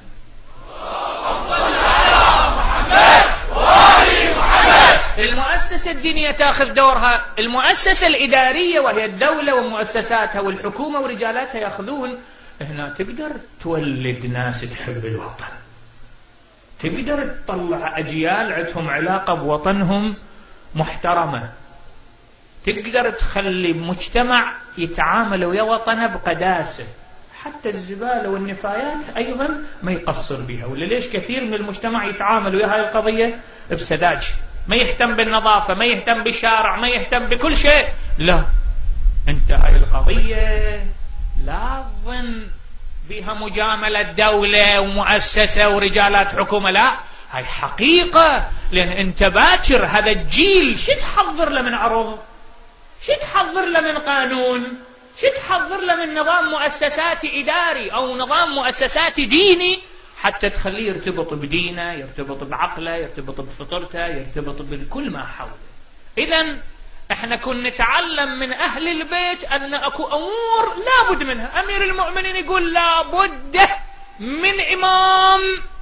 A: المؤسسة الدينية تأخذ دورها، المؤسسة الإدارية وهي الدولة ومؤسساتها والحكومة ورجالاتها يأخذون. هنا تقدر تولد ناس تحب الوطن، تقدر تطلع أجيال عندهم علاقة بوطنهم محترمة، تقدر تخلي مجتمع يتعامل ويا وطنه بقداسة، حتى الزبالة والنفايات أيضا ما يقصر بها. ولا ليش كثير من المجتمع يتعامل ويا هاي القضية بسذاجة، ما يهتم بالنظافة، ما يهتم بالشارع، ما يهتم بكل شيء. لا، انت هاي القضية لا تظن بها مجاملة دولة ومؤسسة ورجالات حكومة، لا، هاي حقيقة. لأن انت باكر هذا الجيل شو تحضر له من عرض، شو تحضر له من قانون، شو تحضر له من نظام مؤسساتي إداري أو نظام مؤسساتي ديني حتى تخليه يرتبط بدينه، يرتبط بعقله، يرتبط بفطرته، يرتبط بكل ما حوله. إذن احنا كنا نتعلم من أهل البيت أن أكو أمور لابد منها. أمير المؤمنين يقول لابد من إمام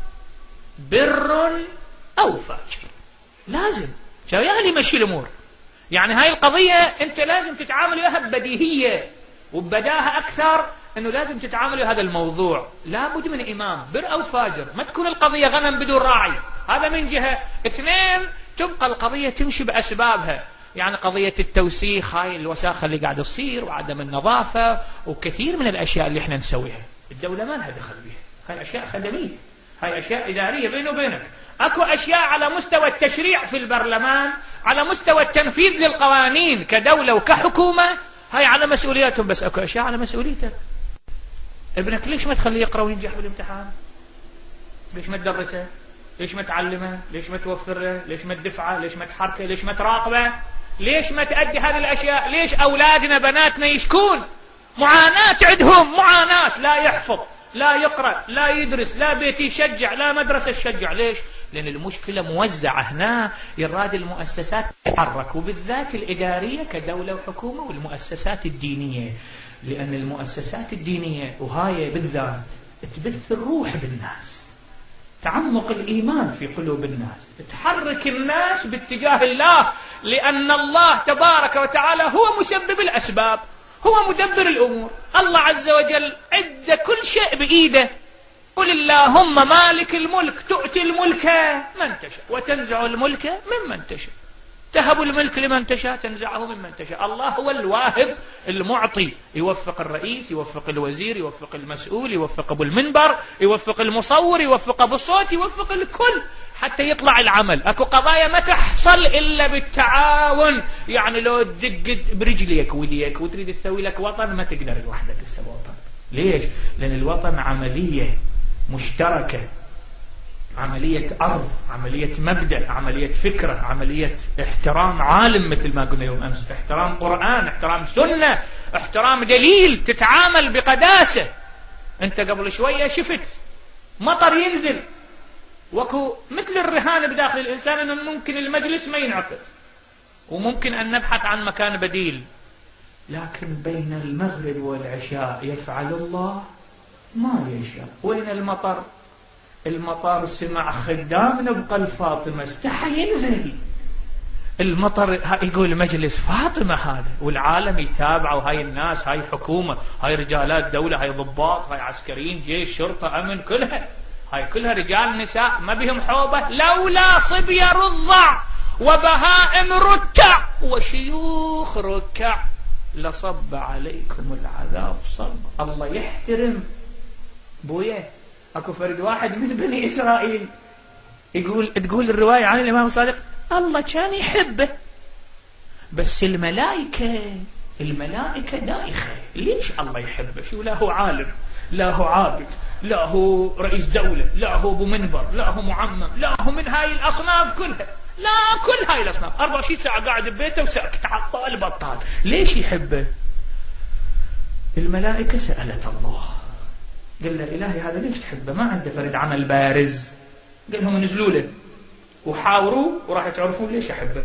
A: بر أو فاجر، لازم شوية مشي الأمور. يعني هاي القضية أنت لازم تتعامل وياها ببديهية وببداهة أكثر، أنه لازم تتعامل ويا هذا الموضوع. لابد من إمام بر أو فاجر، ما تكون القضية غنم بدون راعي. هذا من جهة. اثنين، تبقى القضية تمشي بأسبابها. يعني قضية التوسيخ، هاي الوساخة اللي قاعدة تصير، وعدم النظافة، وكثير من الأشياء اللي احنا نسويها الدولة ما لها دخل بها. هاي أشياء خدمية، هاي أشياء إدارية بينه وبينك. أكو أشياء على مستوى التشريع في البرلمان، على مستوى التنفيذ للقوانين كدولة وكحكومة، هاي على مسؤولياتهم. بس أكو أشياء على مسؤوليتك. ابنك ليش ما تخليه يقرأ وينجح بالامتحان؟ ليش ما تدرسه؟ ليش ما تعلمه؟ ليش ما توفره؟ ليش ما تدفعه؟ ليش ما تحركه؟ ليش ما تراقبه؟ ليش ما تأدي هذه الأشياء؟ ليش أولادنا بناتنا يشكون معاناة عندهم، معاناة، لا يحفظ، لا يقرأ، لا يدرس، لا بيت يشجع، لا مدرسة تشجع. ليش؟ لأن المشكلة موزعة هنا. يراد المؤسسات تتحرك، وبالذات الإدارية كدولة وحكومة، والمؤسسات الدينية، لأن المؤسسات الدينية وهاي بالذات تبث الروح بالناس، تعمق الإيمان في قلوب الناس، تحرك الناس باتجاه الله، لأن الله تبارك وتعالى هو مسبب الأسباب، هو مدبر الأمور. الله عز وجل عد كل شيء بإيده. قل اللهم مالك الملك تؤتي الملك من تشاء وتنزع الملك ممن تشاء، تهب الملك لمن تشاء تنزعه ممن تشاء. الله هو الواهب المعطي، يوفق الرئيس، يوفق الوزير، يوفق المسؤول، يوفق ابو المنبر، يوفق المصور، يوفق ابو الصوت، يوفق الكل. حتى يطلع العمل. اكو قضايا ما تحصل الا بالتعاون. يعني لو تدق برجليك وديك وتريد تسوي لك وطن ما تقدر لوحدك تسوي وطن. ليش؟ لان الوطن عملية مشتركة، عملية أرض، عملية مبدأ، عملية فكرة، عملية احترام عالم مثل ما قلنا يوم أمس، احترام قرآن، احترام سنة، احترام دليل، تتعامل بقداسة. انت قبل شوية شفت مطر ينزل، وكو مثل الرهان بداخل الإنسان أنه ممكن المجلس ما ينعقد وممكن أن نبحث عن مكان بديل، لكن بين المغرب والعشاء يفعل الله ما يشاء. وين المطر؟ المطر سمع خدامنا بقلب فاطمة استحى ينزل المطر، يقول مجلس فاطمة هذا، والعالم يتابع، وهاي الناس، هاي حكومة، هاي رجالات دولة، هاي ضباط، هاي عسكريين، جيش، شرطة، أمن، كلها هاي كلها رجال نساء ما بهم حوبة، لولا صبي رضع وبهائم رتع وشيوخ ركع لصب عليكم العذاب صب. الله يحترم بويه. اكو فرد واحد من بني اسرائيل يقول، تقول الرواية عن الامام الصادق الله كان يحبه، بس الملائكة الملائكة دايخة. ليش الله يحبه؟ شو لا هو عالم، لا هو عابد، لا هو رئيس دولة، لا هو ابو منبر، لا هو معمم، لا هو من هاي الاصناف كلها، لا كل هاي الاصناف أربعة وعشرين ساعة قاعد ببيته وساكت عطال بطال. ليش يحبه؟ الملائكة سألت الله، قال له إلهي هذا ليش تحبه؟ ما عنده فرد عمل بارز. قال لهم نزلوا له وحاوروا وراح تعرفون ليش أحبه.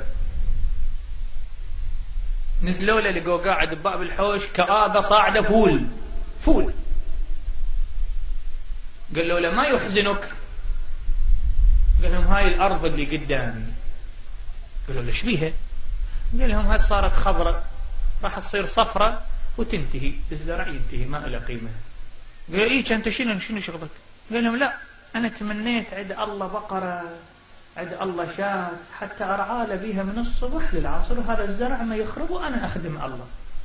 A: نزلوا له لقوا قاعد بباب الحوش كآبة صاعدة فول فول. قال له ما يحزنك؟ قال لهم هاي الأرض اللي قدامي. قالوا له ايش بيها؟ قال لهم هاي صارت خضراء راح تصير صفرة وتنتهي، الزرع ينتهي ما له قيمة. قال ايه انت شنو شنو شغلك؟ قال لهم لا انا تمنيت عند الله بقرة، عند الله شاة، حتى ارعى بيها من الصبح للعصر، وهذا الزرع ما يخرب وانا اخدم الله.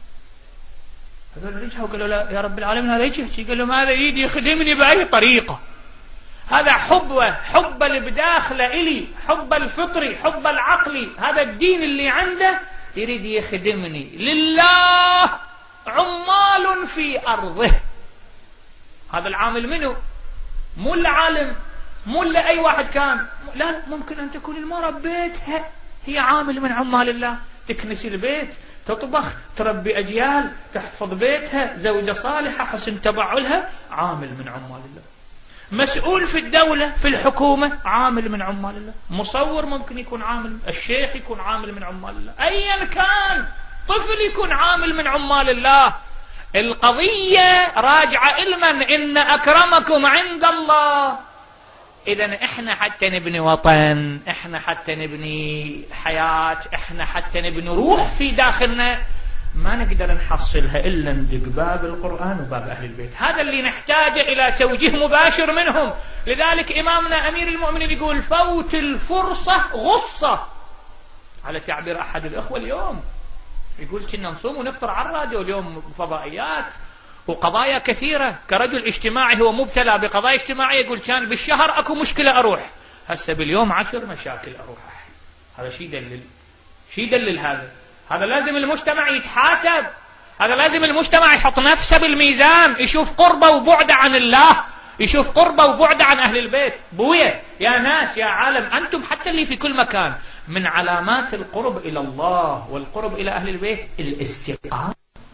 A: قالوا ليش؟ قالوا لا يا رب العالمين هذا يجي. قال لهم هذا يجي يخدمني باي طريقة، هذا حبه، حب اللي بداخله إلي، حب الفطري، حب العقلي، هذا الدين اللي عنده يريد يخدمني لله، عمال في أرضه. هذا العامل منه مو العالم، مو لأي واحد كان، لا ممكن أن تكون المرأة ببيتها هي عامل من عمال الله، تكنس البيت، تطبخ، تربي أجيال، تحفظ بيتها، زوجة صالحة، حسن تبعلها، عامل من عمال الله. مسؤول في الدولة في الحكومة عامل من عمال الله، مصور ممكن يكون عامل، الشيخ يكون عامل من عمال الله، أيا كان طفل يكون عامل من عمال الله. القضية راجعة إلمن إن أكرمكم عند الله. إذن إحنا حتى نبني وطن، إحنا حتى نبني حياة، إحنا حتى نبني روح في داخلنا، ما نقدر نحصلها إلا ندق باب القرآن وباب أهل البيت. هذا اللي نحتاج إلى توجيه مباشر منهم. لذلك إمامنا أمير المؤمنين يقول فوت الفرصة غصة، على تعبير أحد الأخوة اليوم يقول كنا نصوم ونفطر على الراديو، اليوم فضائيات وقضايا كثيرة. كرجل اجتماعي هو مبتلى بقضايا اجتماعية يقول كان بالشهر أكو مشكلة أروح، هسه باليوم عشر مشاكل أروح. هذا شيء دلل، شيء دلل هذا هذا لازم المجتمع يتحاسب، هذا لازم المجتمع يحط نفسه بالميزان، يشوف قربه وبعده عن الله، يشوف قربه وبعده عن أهل البيت. بويا يا ناس يا عالم أنتم حتى اللي في كل مكان، من علامات القرب إلى الله والقرب إلى أهل البيت الاستقامة،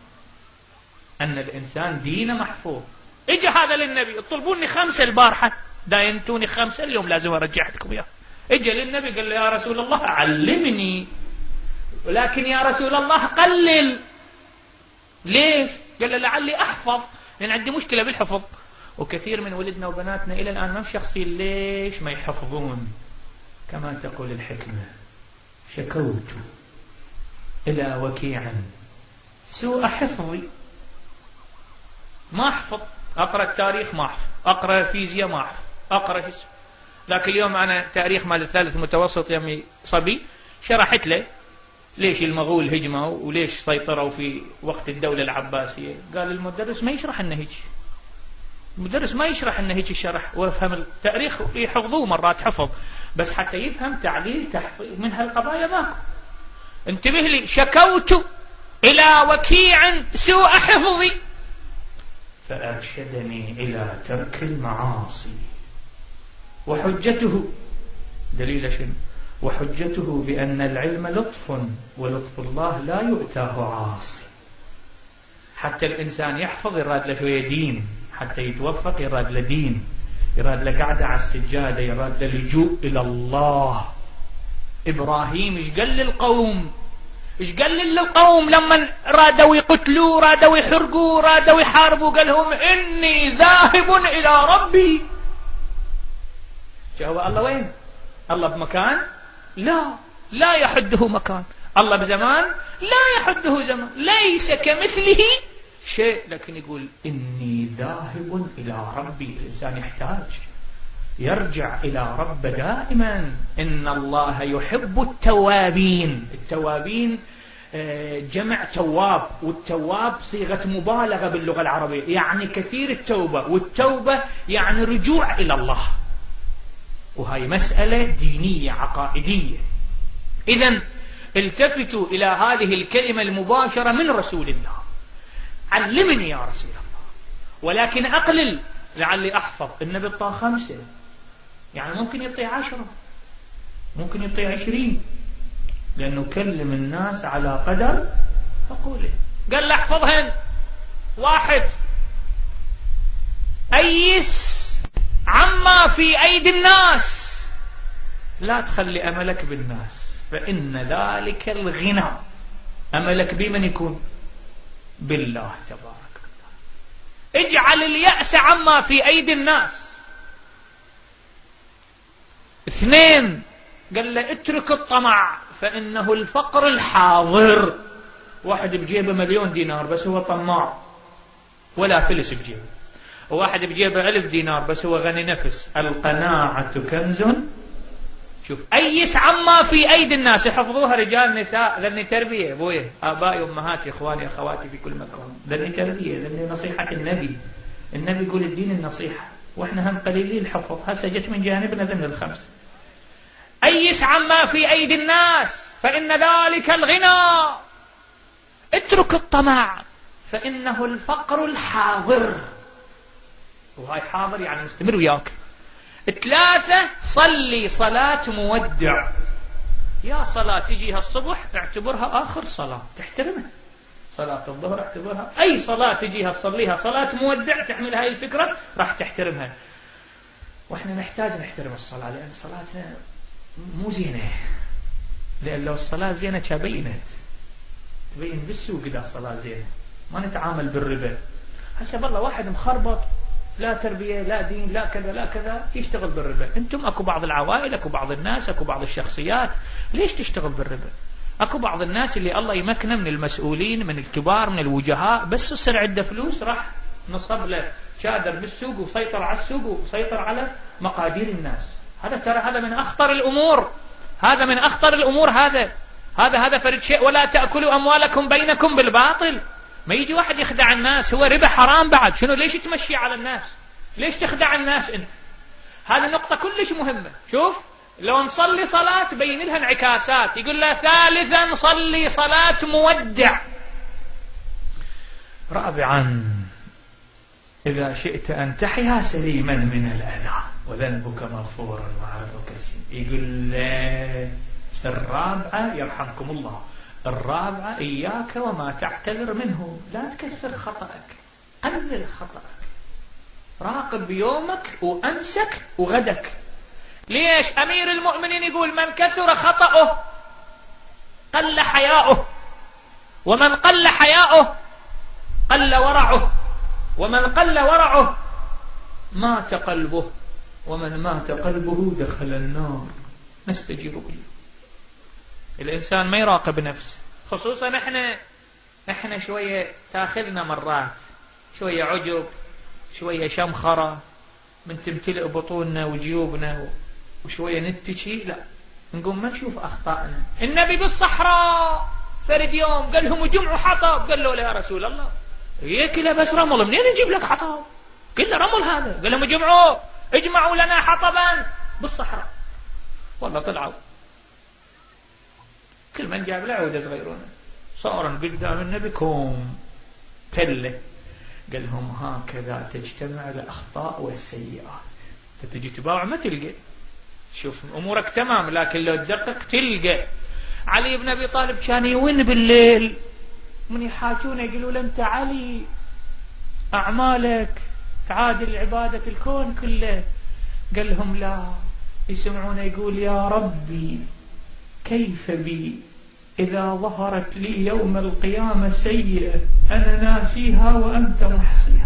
A: أن الإنسان دينه محفوظ. إجا هذا للنبي، اطلبوني خمسة البارحة، داينتوني خمسة، اليوم لازم أرجع لكم إياه. إجا للنبي قال له يا رسول الله علمني، ولكن يا رسول الله قلل. ليش؟ قال له لعلي أحفظ، لأن عندي مشكلة بالحفظ، وكثير من ولدنا وبناتنا إلى الآن ما مشخصين ليش ما يحفظون. كما تقول الحكمة شكوت إلى وكيع سوء حفظي، ما أحفظ، أقرأ التاريخ ما أحفظ، أقرأ فيزياء ما أحفظ، أقرأ جسم. لكن اليوم أنا تاريخ مال الثالث متوسط يمي صبي شرحت له ليش المغول هجموا وليش سيطروا في وقت الدولة العباسية. قال المدرس ما يشرح انه هيك، المدرس ما يشرح انه هيك الشرح ويفهم التاريخ، يحفظوه مرات حفظ، بس حتى يفهم تعليل تحفيظ من هالقضايا ماكو. انتبه لي، شكوت إلى وكيع سوء حفظي فأرشدني إلى ترك المعاصي. وحجته دليل شنو؟ وحجته بأن العلم لطف، ولطف الله لا يؤتاه عاصي. حتى الإنسان يحفظ يراد له شوية دين، حتى يتوفق يراد له دين، يراد له قعدة على السجادة، يراد له لجوء إلى الله. إبراهيم إيش قال للقوم؟ إيش قال للقوم لما رادوا يقتلوا، رادوا يحرقوا، رادوا يحاربوا؟ قال لهم إني ذاهب إلى ربي. جاوب الله وين؟ الله بمكان؟ لا، لا يحده مكان. الله بزمان؟ لا يحده زمان. ليس كمثله شيء، لكن يقول إني ذاهب إلى ربي. الإنسان يحتاج يرجع إلى رب دائما. إن الله يحب التوابين. التوابين جمع تواب، والتواب صيغة مبالغة باللغة العربية، يعني كثير التوبة، والتوبة يعني رجوع إلى الله. وهي مسألة دينية عقائدية. إذن التفتوا إلى هذه الكلمة المباشرة من رسول الله. علمني يا رسول الله، ولكن أقلل لعلي أحفظ. النبي طاع خمسة، يعني ممكن يطيع عشرة، ممكن يطيع عشرين، لأنه كلم الناس على قدر عقوله. قال له احفظهن. واحد، أيس عما في أيدي الناس، لا تخلي أملك بالناس، فإن ذلك الغنى. أملك بمن يكون؟ بالله تبارك وتعالى. اجعل اليأس عما في أيدي الناس. اثنين، قال له اترك الطمع فإنه الفقر الحاضر. واحد بجيبه مليون دينار بس هو طماع ولا فلس بجيبه، وواحد بجيبه ألف دينار بس هو غني نفس. القناعة كنز. شوف، أيس عما في أيدي الناس. يحفظوها رجال نساء، لأني تربية أبوي آبائي أمهاتي إخواني أخواتي في كل مكان، لأني تربية، لأني نصيحة النبي. النبي يقول الدين النصيحة، وإحنا هم قليلين الحفظ. هسه جت من جانبنا ذن الخمس. أيس عما في أيدي الناس فإن ذلك الغنى. اترك الطمع فإنه الفقر الحاضر. وهاي حاضر يعني مستمر وياك. ثلاثة، صلي صلاة مودع. يا صلاة تجيها الصبح اعتبرها آخر صلاة تحترمها. صلاة الظهر اعتبرها، أي صلاة تجيها تصليها صلاة مودع تحمل هاي الفكرة راح تحترمها. وإحنا نحتاج نحترم الصلاة، لأن صلاتنا مو زينة. لأن لو الصلاة زينة كبينت تبين بالسوق إذا صلاة زينة. ما نتعامل بالربا. هسه بالله واحد مخربط، لا تربية لا دين لا كذا لا كذا، يشتغل بالربا. انتم اكو بعض العوائل، اكو بعض الناس، اكو بعض الشخصيات ليش تشتغل بالربا؟ اكو بعض الناس اللي الله يمكنه من المسؤولين، من الكبار، من الوجهاء، بس يصير عنده فلوس راح نصب له شادر بالسوق وسيطر على السوق وسيطر على مقادير الناس. هذا ترى هذا من اخطر الامور. هذا من اخطر الامور. هذا هذا هذا فرد شيء. ولا تأكلوا اموالكم بينكم بالباطل. ما يجي واحد يخدع الناس، هو ربا حرام بعد. شنو ليش تمشي على الناس؟ ليش تخدع الناس انت؟ هذه نقطة كلش مهمة. شوف، لو نصلي صلاة بين لها انعكاسات. يقول له ثالثا، صلي صلاة مودع. رابعا، إذا شئت أن تحيا سليما من الأذى وذنبك مغفور وعفوك سين. يقول له الرابعة يرحمكم الله، الرابعة إياك وما تعتذر منه. لا تكثر خطأك، قلل خطأك. راقب يومك وأمسك وغدك. ليش؟ أمير المؤمنين يقول من كثر خطأه قل حياؤه، ومن قل حياؤه قل ورعه، ومن قل ورعه مات قلبه، ومن مات قلبه دخل النار. نستجير به. الإنسان ما يراقب نفسه، خصوصا احنا احنا شوية تاخذنا مرات شوية عجب، شوية شمخرة، من تمتلئ بطوننا وجيوبنا وشوية نتشي. لا، نقوم ما نشوف أخطائنا. النبي بالصحراء فرد يوم قال لهم جمعوا حطب. قال له يا رسول الله يكله بس رمل، منين نجيب لك حطب؟ قال له رمل هذا. قال لهم جمعوا، اجمعوا لنا حطبا بالصحراء. والله طلعوا كل من جاب له عودة صغيرون صارا قدام النبي كوم تله، قال لهم هكذا تجتمع الأخطاء والسيئات. تجي تباوع ما تلقى، شوف أمورك تمام لكن لو تدقق تلقى. علي بن أبي طالب كان يون بالليل، من يحاجونه يقولوا له أنت علي أعمالك تعادل عبادة الكون كله، قال لهم لا. يسمعونه يقول يا ربي كيف بي إذا ظهرت لي يوم القيامة سيئة أنا ناسيها وأنت محصيها.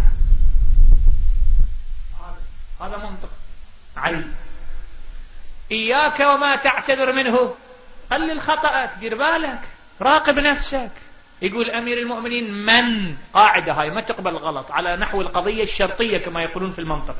A: هذا منطق علي. إياك وما تعتذر منه، قلل خطأك، دير بالك، راقب نفسك. يقول أمير المؤمنين من، قاعدة هاي ما تقبل غلط على نحو القضية الشرطية كما يقولون في المنطقة،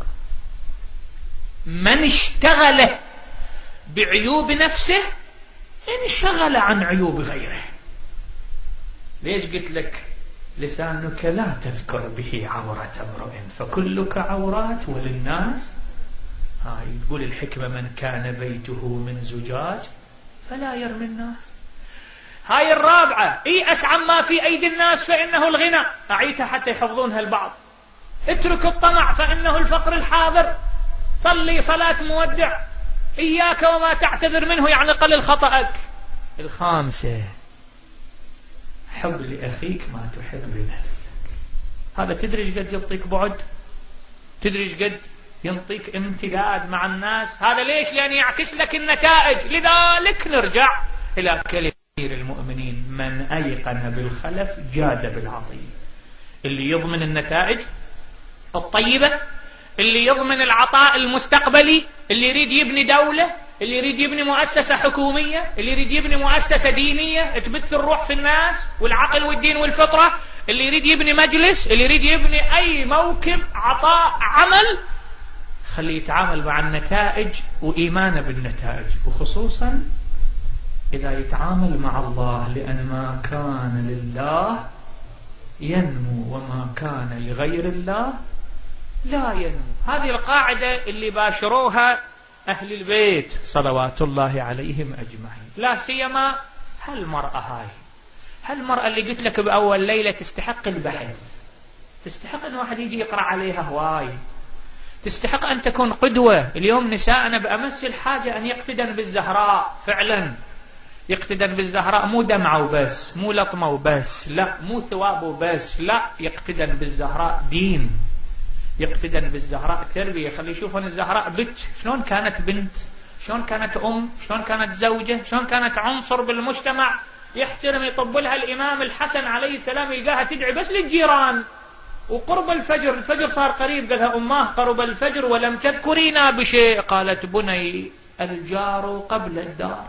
A: من اشتغل بعيوب نفسه انشغل عن عيوب غيره. ليش قلت لك لسانك لا تذكر به عورة امرئ فكلك عورات وللناس. هاي تقول الحكمة من كان بيته من زجاج فلا يرمي الناس. هاي الرابعة، ايأس عما في أيدي الناس فإنه الغنى، أعيتها حتى يحفظونها البعض. اترك الطمع فإنه الفقر الحاضر، صلي صلاة مودع. إياك وما تعتذر منه يعني قلل خطأك. الخامسة، حب لأخيك ما تحب لنفسك. هذا تدري قد يعطيك بعد، تدري قد ينطيك امتداد مع الناس. هذا ليش؟ لأن يعكس لك النتائج. لذلك نرجع إلى كلمة المؤمنين من أيقن بالخلف جاد بالعطية. اللي يضمن النتائج الطيبة، اللي يضمن العطاء المستقبلي، اللي يريد يبني دولة، اللي يريد يبني مؤسسة حكومية، اللي يريد يبني مؤسسة دينية تبث الروح في الناس والعقل والدين والفطرة، اللي يريد يبني مجلس، اللي يريد يبني أي موكب عطاء عمل، خليه يتعامل مع النتائج وإيمانه بالنتائج، وخصوصا إذا يتعامل مع الله، لأن ما كان لله ينمو وما كان لغير الله لا ينمو. هذه القاعدة اللي باشروها أهل البيت صلوات الله عليهم أجمعين، لا سيما هالمرأة هاي، هالمرأة اللي قلت لك بأول ليلة تستحق البحث، تستحق أن واحد يجي يقرأ عليها هواي، تستحق أن تكون قدوة. اليوم نساءنا بأمس الحاجة أن يقتدن بالزهراء، فعلا يقتدن بالزهراء، مو دمعة وبس، مو لطمة وبس، لا، مو ثواب وبس، لا، يقتدن بالزهراء دين، يقتدن بالزهراء تربية. خلي يشوفون الزهراء بنت، شلون كانت بنت، شلون كانت أم، شلون كانت زوجة، شلون كانت عنصر بالمجتمع، يحترم يطب لها. الإمام الحسن عليه السلام يلقاها تدعي بس للجيران، وقرب الفجر، الفجر صار قريب، قالها أماه قرب الفجر ولم تذكرينا بشيء، قالت بني الجار قبل الدار،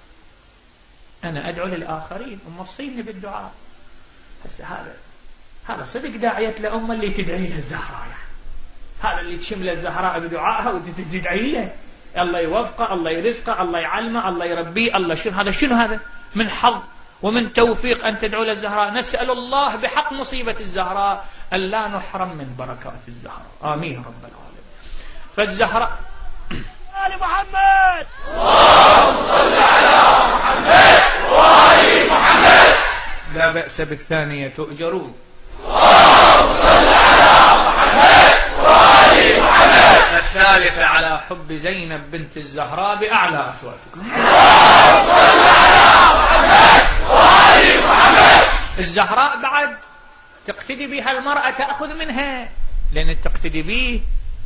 A: أنا أدعو للآخرين وموصيني بالدعاء. هسه هذا هذا صدق داعية لأمة اللي تدعي لها الزهراء، يعني هذا اللي تشمل الزهراء بدعائها وتدعي له، الله يوفقه، الله يرزقه، الله يعلمه، الله يربيه، الله شنو هذا، شنو هذا من حظ ومن توفيق أن تدعو للزهراء. نسأل الله بحق مصيبة الزهراء أن لا نحرم من بركات الزهراء، آمين رب العالمين. فالزهراء
B: آل محمد،
A: اللهم صل على محمد وآل محمد. لا بأس بالثانية تؤجرون. اللهم صل على محمد وآل محمد. الثالثة على حب زينب بنت الزهراء بأعلى أصواتكم. اللهم صل على محمد وآل محمد. الزهراء بعد تقتدي بها المرأة، تأخذ منها، لأن تقتدي به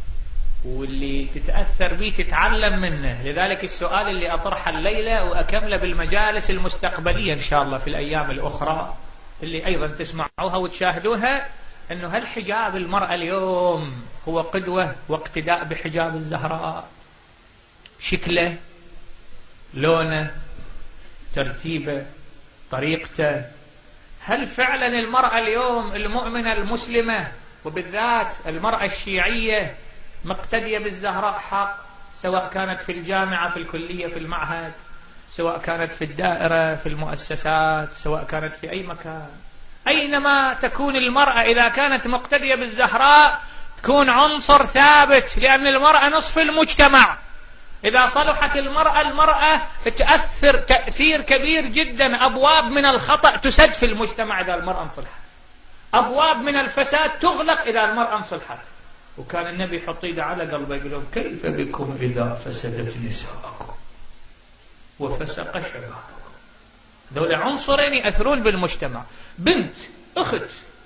A: واللي تتأثر به تتعلم منه. لذلك السؤال اللي أطرحه الليلة وأكمله بالمجالس المستقبلية إن شاء الله في الأيام الأخرى اللي أيضا تسمعوها وتشاهدوها، أنه هل حجاب المرأة اليوم هو قدوة واقتداء بحجاب الزهراء؟ شكله، لونه، ترتيبه، طريقته. هل فعلا المرأة اليوم المؤمنة المسلمة وبالذات المرأة الشيعية مقتدية بالزهراء حق، سواء كانت في الجامعة، في الكلية، في المعهد، سواء كانت في الدائرة، في المؤسسات، سواء كانت في أي مكان؟ أينما تكون المرأة إذا كانت مقتدية بالزهراء تكون عنصر ثابت، لأن المرأة نصف المجتمع. إذا صلحت المرأة المرأة تأثر تأثير كبير جدا. أبواب من الخطأ تسد في المجتمع إذا المرأة انصلحت، أبواب من الفساد تغلق إذا المرأة انصلحت. وكان النبي يحط يده على قلبه يقول لهم كيف بكم إذا فسدت نساءكم وفسق شبابكم. دول عنصرين يأثرون بالمجتمع. بنت، أخت،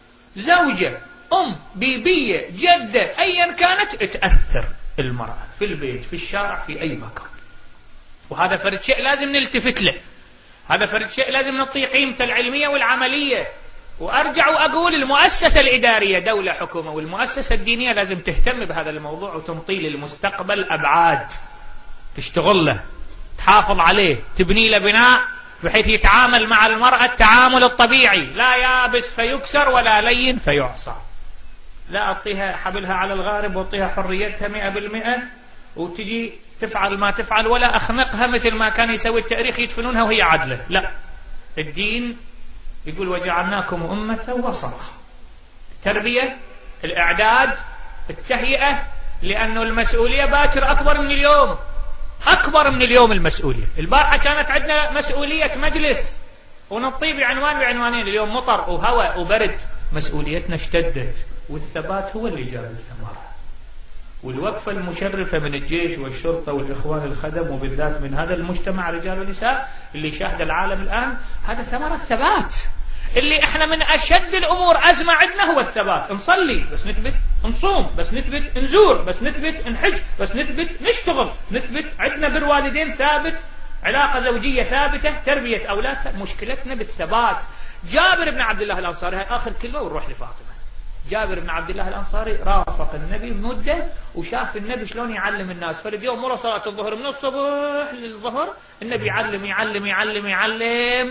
A: زوجة، أم، بيبية، جدة، أيا كانت تأثر المرأة في البيت، في الشارع، في أي مكان. وهذا فرد شيء لازم نلتفت له، هذا فرد شيء لازم نعطيه قيمته العلمية والعملية. وأرجع وأقول المؤسسة الإدارية دولة حكومة والمؤسسة الدينية لازم تهتم بهذا الموضوع وتنطي للمستقبل أبعاد تشتغل له، تحافظ عليه، تبني له بناء بحيث يتعامل مع المرأة التعامل الطبيعي، لا يابس فيكسر ولا لين فيعصى. لا أعطيها حبلها على الغارب وأعطيها حريتها مئة بالمئة وتجي تفعل ما تفعل، ولا أخنقها مثل ما كان يسوي التاريخ يدفنونها وهي عدلة. لا، الدين يقول وجعلناكم أمة وسطا. التربية، الإعداد، التهيئة، لأنه المسؤولية باكر أكبر من اليوم، أكبر من اليوم المسؤولية. البارحة كانت عندنا مسؤولية مجلس ونطي بعنوان بعنوانين، اليوم مطر وهواء وبرد. مسؤوليتنا اشتدت والثبات هو اللي جاب الثمرة. والوقفة المشرفة من الجيش والشرطة والإخوان الخدم وبالذات من هذا المجتمع رجال ونساء اللي شاهد العالم الآن، هذا ثمرة الثبات. اللي احنا من أشد الأمور أزمة عندنا هو الثبات. نصلي بس نثبت، نصوم بس نثبت، نزور بس نثبت، نحج بس نثبت، نشتغل نثبت، عندنا بر والدين ثابت، علاقة زوجية ثابتة، تربية أولاد. مشكلتنا بالثبات. جابر بن عبد الله الأنصاري، هاي آخر كلمة ونروح لفاطمة. جابر بن عبد الله الأنصاري رافق النبي مدة وشاف النبي شلون يعلم الناس. فرد يوم مرة صلاة الظهر من الصبح للظهر النبي يعلم يعلم يعلم يعلم.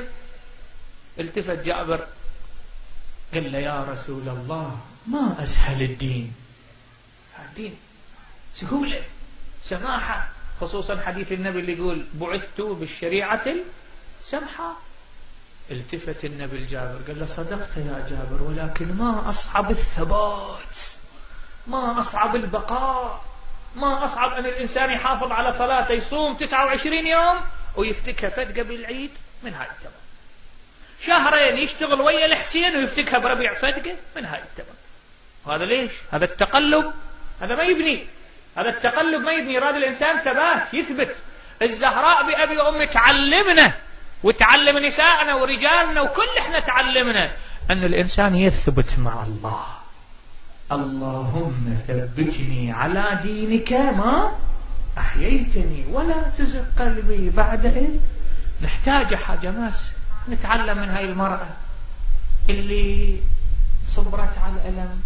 A: التفت جابر قال له يا رسول الله ما أسهل الدين. الدين سهولة سماحة، خصوصا حديث النبي اللي يقول بعثت بالشريعة السمحة. التفت النبي الجابر قال له صدقت يا جابر، ولكن ما أصعب الثبات، ما أصعب البقاء، ما أصعب أن الإنسان يحافظ على صلاته، يصوم تسعة وعشرين يوم ويفتكها فد قبل العيد من هاي التمام. شهرين يشتغل ويا الحسين ويفتكها بربيع فدقة من هاي التمام. وهذا ليش؟ هذا التقلب، هذا ما يبني، هذا التقلب ما يبني. يراد الإنسان ثبات يثبت. الزهراء بأبي وأمي تعلمنا وتعلم نساءنا ورجالنا وكل احنا تعلمنا أن الإنسان يثبت مع الله. اللهم ثبتني على دينك ما أحييتني ولا تزغ قلبي بعد إذ. نحتاج حاجة ماس نتعلم من هاي المرأة اللي صبرت على الألم،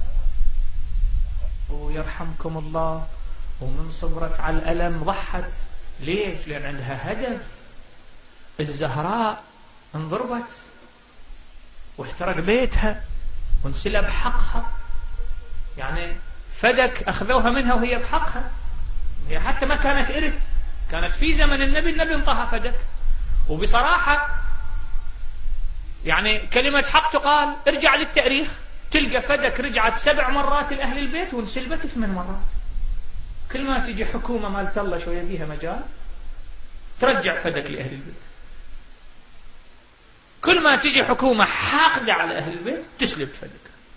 A: ويرحمكم الله ومن صبرت على الألم ضحت. ليش؟ لأن عندها هدف. الزهراء انضربت واحترق بيتها وانسلب حقها، يعني فدك أخذوها منها وهي بحقها. هي حتى ما كانت إرث، كانت في زمن النبي النبي انطاها فدك. وبصراحة يعني كلمة حق تقال، ارجع للتاريخ تلقى فدك رجعت سبع مرات لأهل البيت وانسلبت ثمان مرات. كل ما تجي حكومة مالت الله شوية بيها مجال ترجع فدك لأهل البيت. كل ما تجي حكومة حاقدة على أهل البيت تسلب فدك.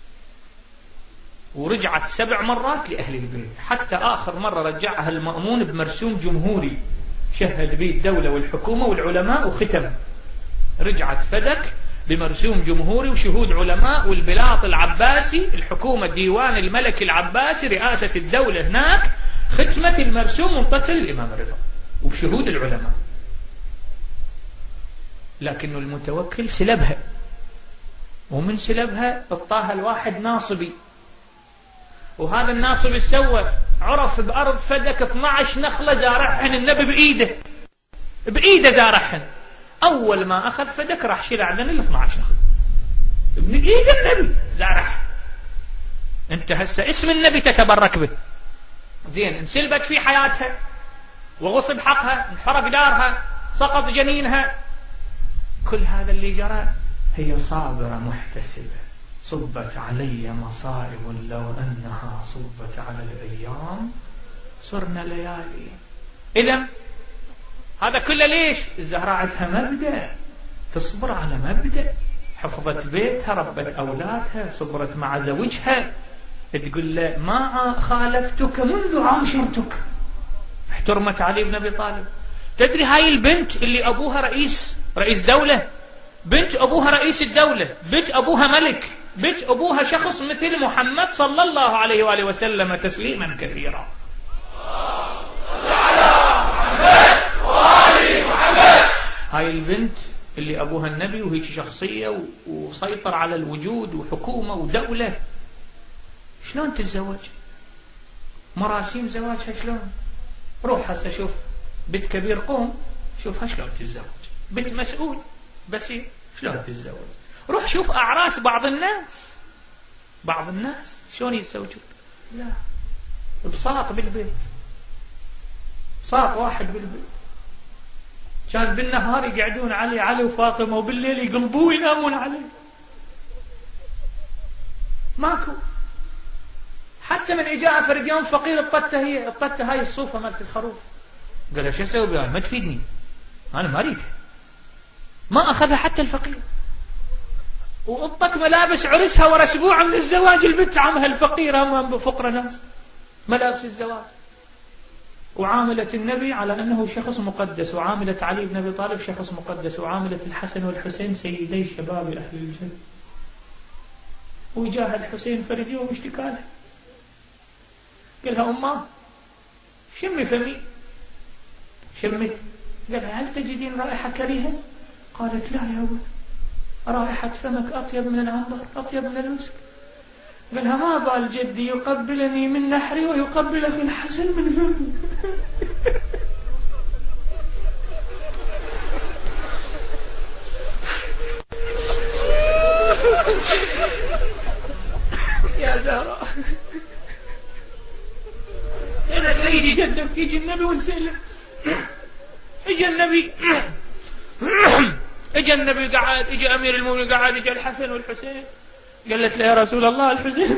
A: ورجعت سبع مرات لأهل البيت، حتى آخر مرة رجعها المأمون بمرسوم جمهوري شهد به الدولة والحكومة والعلماء وختم. رجعت فدك بمرسوم جمهوري وشهود علماء والبلاط العباسي، الحكومة الديوان الملكي العباسي رئاسة الدولة هناك ختمة المرسوم منطقة للإمام الرضا وبشهود العلماء. لكن المتوكل سلبها، ومن سلبها اعطاها الواحد ناصبي، وهذا الناصبي سوى عرف بأرض فدك اثني عشر نخلة زارعهن النبي بإيده، بإيده زارعهن. أول ما أخذ فدك راح شيل عندنا ال اثني عشر نخلة بإيد النبي زارعها. أنت هسه اسم النبي تتبرك به، زين انسلبت في حياتها وغصب حقها، انحرق دارها، سقط جنينها. كل هذا اللي جرى هي صابرة محتسبة. صبت علي مصائب لو أنها صبت على الأيام صرنا ليالي. إذا هذا كله ليش؟ الزهراء عندها مبدأ، تصبر على مبدأ، حفظت بيتها، ربت أولادها، صبرت مع زوجها، تقول له ما خالفتك منذ عاشرتك. احترمت علي بن أبي طالب. تدري هاي البنت اللي أبوها رئيس رئيس دولة، بنت أبوها رئيس الدولة، بنت أبوها ملك، بنت أبوها شخص مثل محمد صلى الله عليه وآله وسلم تسليما كثيرا. هاي البنت اللي أبوها النبي وهيك شخصية وسيطر على الوجود وحكومة ودولة، شلون تتزوج؟ مراسيم زواجها شلون؟ روح هسه شوف بنت كبير قوم شوفها شلون تتزوج، بنت مسؤول بسيط شلون تتزوج. روح شوف أعراس بعض الناس، بعض الناس شلون يتزوجون. لا، بساط بالبيت، بساط واحد بالبيت، كان بالنهار يقعدون عليه علي وفاطمة، وبالليل يقلبوه وينامون عليه. ماكو. حتى من إجاء فرد يوم فقير الطتة، هي الطتة هاي الصوفة مالت الخروف، قال له شو اسوي بها؟ ما تفيدني، أنا ما أريد. ما أخذها حتى الفقير. وقطت ملابس عرسها ورا أسبوع من الزواج، البنت عمها الفقيرة هم فقر ناس ملابس الزواج. وعاملت النبي على أنه شخص مقدس، وعاملت علي بن أبي طالب شخص مقدس، وعاملت الحسن والحسين سيدي شباب أهل الجنة. وجاه الحسين فرد يوم اشتكى له، قال لها أمه شمي فمي. شمت، قال هل تجدين رائحة كريهة؟ قالت لا يا أبو، رائحة فمك أطيب من العنبر، أطيب من المسك. قال لها ما بال جدي يقبلني من نحري ويقبلك الحسن من فمي. يا زهراء، أنا يجي جدك، يجي النبي ونسأله. اجى النبي اجى النبي قعد، اجى امير المؤمنين قعد، اجى الحسن والحسين. قالت له يا رسول الله الحسين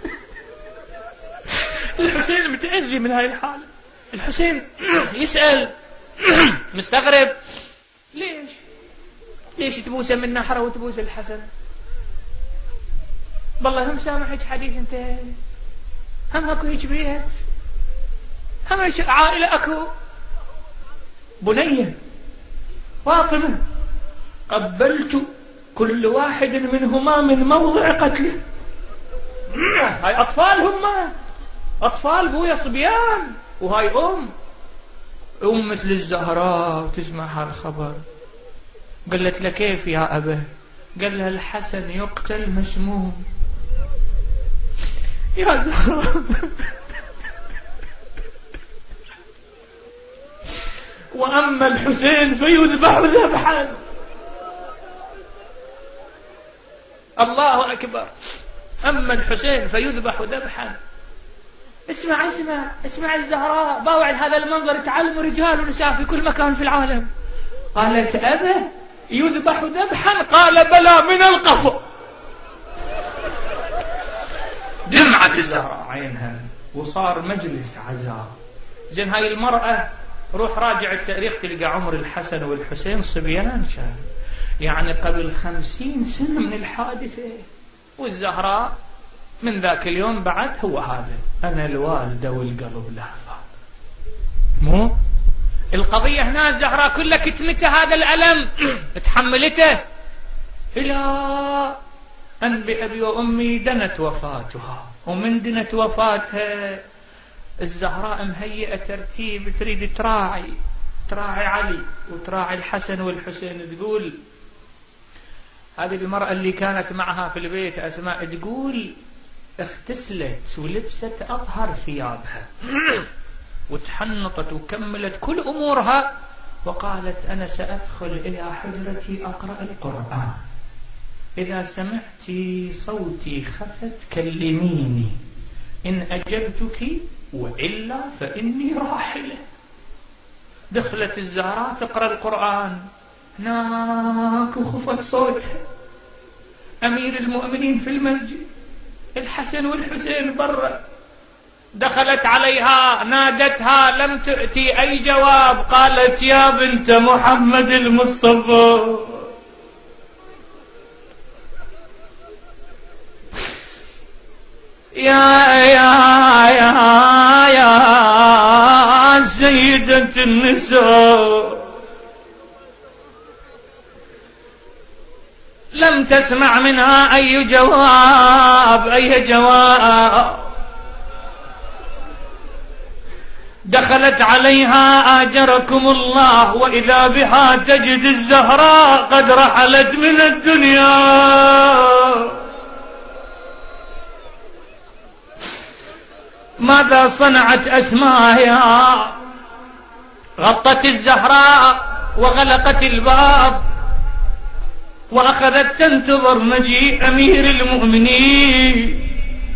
A: الحسين متأذي من هاي الحالة. الحسين يسأل مستغرب، ليش ليش تبوسه من نحره وتبوس الحسن؟ بالله هم سامحك حديث انت، هم اكو هيك بيت، هم هيك عائلة اكو. بنية فاطمة قبلت كل واحد منهما من موضع قتله. هاي أطفال، هم أطفال بويا صبيان، وهاي أم أم مثل الزهراء وتسمع هالخبر. قالت له كيف يا أبا؟ قال لها الحسن يقتل مسموم. يا زهراء وأما الحسين فيذبح ذبحا. الله أكبر. أما الحسين فيذبح ذبحا. اسمع اسمع اسمع الزهراء، باوع هذا المنظر تعلم رجال ونساء في كل مكان في العالم. قالت أبا يذبح ذبحا؟ قال بلى من القفا. دمعت الزهراء عينها وصار مجلس عزاء. زين هاي المرأة روح راجع التاريخ تلقى عمر الحسن والحسين صبيان كان، يعني قبل خمسين سنة من الحادثة. والزهراء من ذاك اليوم بعد هو هذا، أنا الوالدة والقلب لهفة. مو القضية هنا الزهراء كلها كتمته هذا الألم تحملته إلى أن بأبي وأمي دنت وفاتها. ومن دنت وفاتها الزهراء مهيئة ترتيب، تريد تراعي تراعي علي وتراعي الحسن والحسين. تقول هذه المرأة اللي كانت معها في البيت أسماء، تقول اغتسلت ولبست أطهر ثيابها وتحنطت وكملت كل أمورها، وقالت أنا سأدخل إلى حجرتي أقرأ القرآن، إذا سمعت صوتي خفت كلميني، إن أجبتك وإلا فإني راحلة. دخلت الزهراء تقرأ القرآن، هناك وخفت صوتها. أمير المؤمنين في المسجد، الحسن والحسين برا، دخلت عليها نادتها لم تؤتي أي جواب. قالت يا بنت محمد المصطفى يا يا يا يا سيدة النساء لم تسمع منها أي جواب أي جواب. دخلت عليها آجركم الله وإذا بها تجد الزهراء قد رحلت من الدنيا. ماذا صنعت أسماء؟ يا غطت الزهراء وغلقت الباب وأخذت تنتظر مجيء أمير المؤمنين.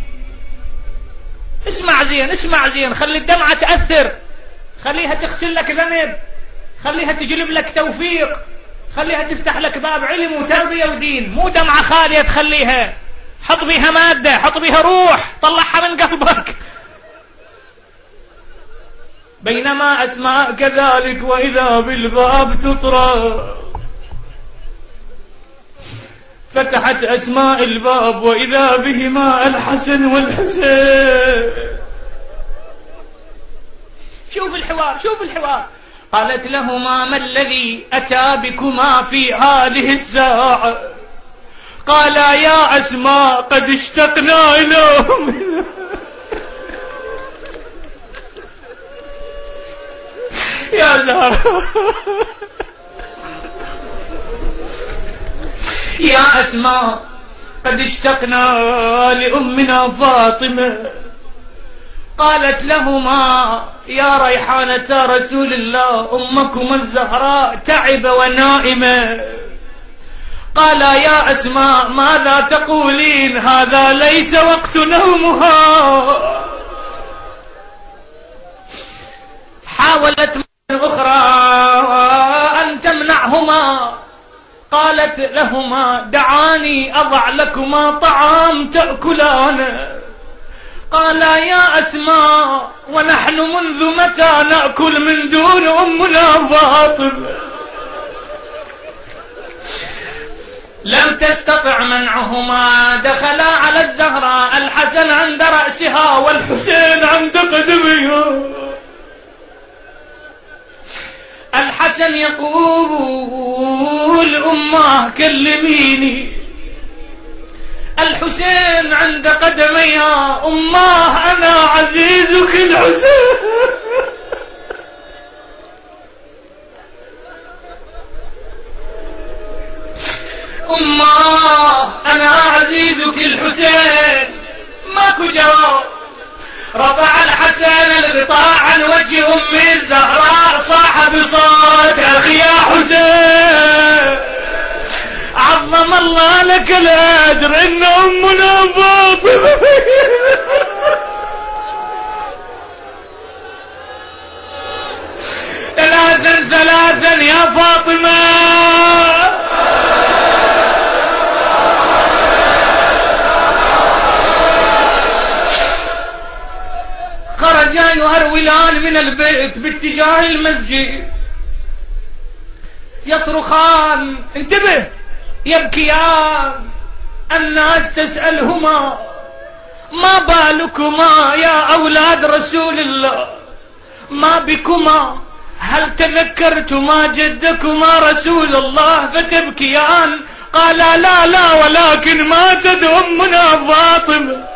A: اسمع زين اسمع زين، خلي الدمعة تأثر، خليها تغسل لك ذنب، خليها تجلب لك توفيق، خليها تفتح لك باب علم وتربية ودين، مو دمعة خالية تخليها. حط بيها مادة، حط بيها روح، طلعها من قلبك. بينما أسماء كذلك وإذا بالباب تطرق. فتحت أسماء الباب وإذا بهما الحسن والحسين. شوف الحوار شوف الحوار. قالت لهما ما الذي أتى بكما في هذه الساعة؟ قالا يا أسماء قد اشتقنا إليهم. يا زهرة يا أسماء قد اشتقنا لأمنا فاطمة. قالت لهما يا ريحانة رسول الله أمكما الزهراء تعب ونائمة. قالا يا أسماء ماذا تقولين؟ هذا ليس وقت نومها. حاولت مرة أخرى أن تمنعهما. قالت لهما دعاني أضع لكما طعام تأكلان. قالا يا أسماء ونحن منذ متى نأكل من دون أمنا فاطمة؟ لم تستطع منعهما. دخلا على الزهراء، الحسن عند رأسها والحسين عند قدمها. الحسن يقول أماه كلميني. الحسين عند قدميها أماه أنا عزيزك الحسين. أماه أنا عزيزك الحسين. ماكو جواب. رفع الحسن الغطاء عن وجه أمي الزهراء، صاح بصوت أخي يا حسين عظم الله لك الأجر إن أمنا فاطمة. ثلاثا ثلاثا يا فاطمة. خرجا يهرولان من البيت باتجاه المسجد يصرخان انتبه يبكيان. الناس تسألهما ما بالكما يا أولاد رسول الله؟ ما بكما؟ هل تذكرتما جدكما رسول الله فتبكيان؟ قالا لا لا ولكن ماتت أمنا فاطمة.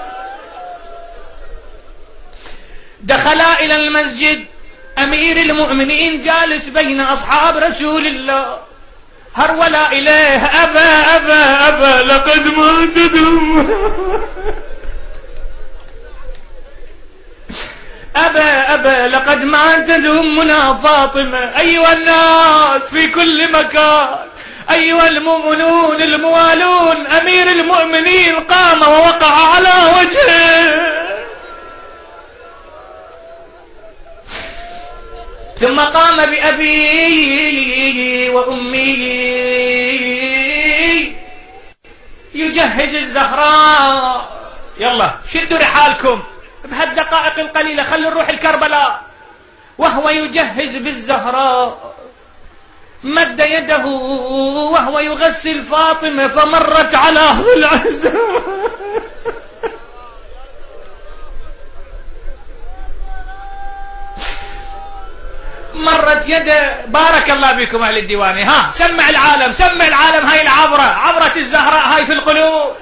A: دخلا إلى المسجد. أمير المؤمنين جالس بين أصحاب رسول الله. هرولا إليه أبا أبا أبا لقد ماتت أمنا. أبا أبا لقد ماتت أمنا فاطمة. أيها الناس في كل مكان، أيها المؤمنون الموالون، أمير المؤمنين قام ووقع على وجهه ثم قام بأبيه وأمه يجهز الزهراء. يلا شدوا رحالكم بهالدقائق القليلة خلوا نروح الكربلاء. وهو يجهز بالزهراء مد يده وهو يغسل فاطمة فمرت على ضلع الزهراء مرت يده. بارك الله بكم أهل الديواني. ها سمع العالم سمع العالم هاي العبرة، عبرة الزهراء هاي في القلوب.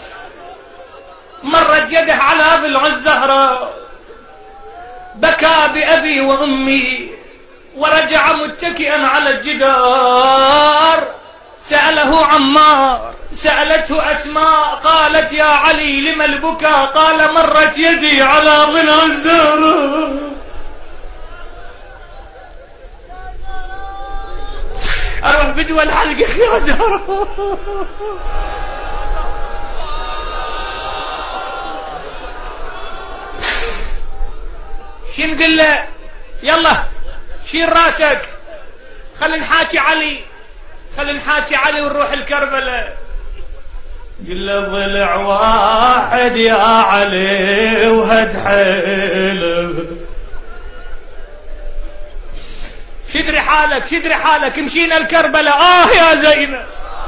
A: مرت يده على ضلع الزهراء بكى بأبي وأمي ورجع متكئا على الجدار. سأله عمار، سألته أسماء، قالت يا علي لما البكاء؟ قال مرت يدي على ضلع الزهراء. أروح فدوى الحلقة يا زهراء. شو نقول له؟ يلا شيل راسك، خلي نحاكي علي، خلي نحاكي علي ونروح الكربلاء. قل له ضلع واحد يا علي وهد حيله. شدري حالك شدري حالك، مشينا الكربلاء. آه يا زينب.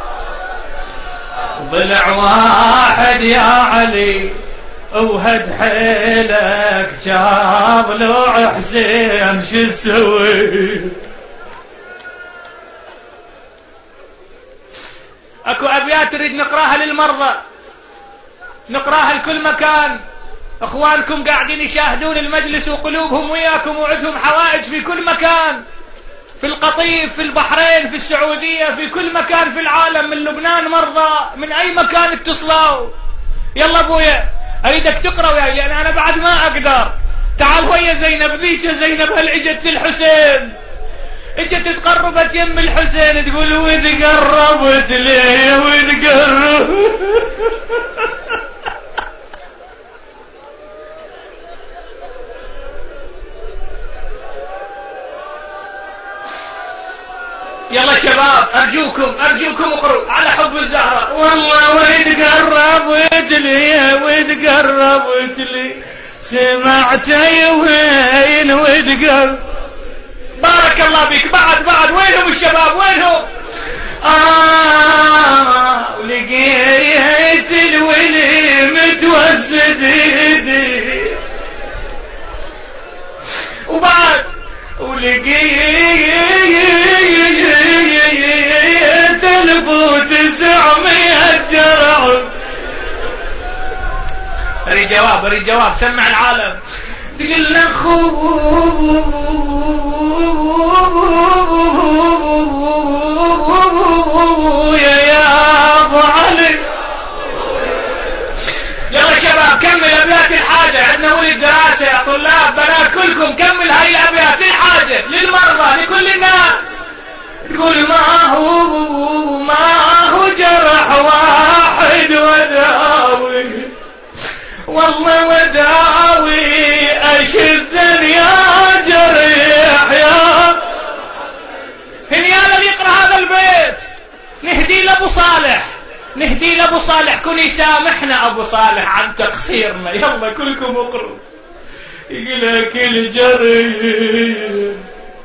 A: ضلع واحد يا علي وهد حيلك، جاب له حسين شو تسوي؟ اكو ابيات تريد نقراها للمرضى، نقراها لكل مكان. اخوانكم قاعدين يشاهدون المجلس وقلوبهم وياكم وعندهم حوائج في كل مكان، في القطيف، في البحرين، في السعودية، في كل مكان في العالم، من لبنان مرضى، من اي مكان اتصلوا. يلا ابويا اريدك تقرا وياي لان انا بعد ما اقدر. تعال ويا زينب. ذيك زينب هل اجت للحسين، اجت تقربت يم الحسين تقول وإذ قربت لي وإذ قرب. يلا شباب ارجوكم ارجوكم اقروا على حب الزهراء. والله وإذ قربت لي وإذ قربت لي سمعت وين وإذ قرب. بارك الله فيك. بعد بعد وينهم الشباب وينهم؟ آه ولقيت الولي متوسد ايدي. وبعد ولقيت الفو تسعمية جرع. اريد جواب اريد جواب. سمع العالم. قلنا خويا يا ابو علي. يلا شباب كمل ابيات الحاجة، عندنا ولد دراسة يا طلاب بنات كلكم كمل هاي الابيات للحاجة للمرضى لكل الناس. تقول ما هو ما هو جرح واحد وداوي والله وداوي اشد يا جريح يا. هنيالا اللي يقرأ هذا البيت نهدي لابو صالح، نهدي لابو صالح كن يسامحنا ابو صالح عن تقصيرنا. يلا كلكم اقروا. يقولك الجريح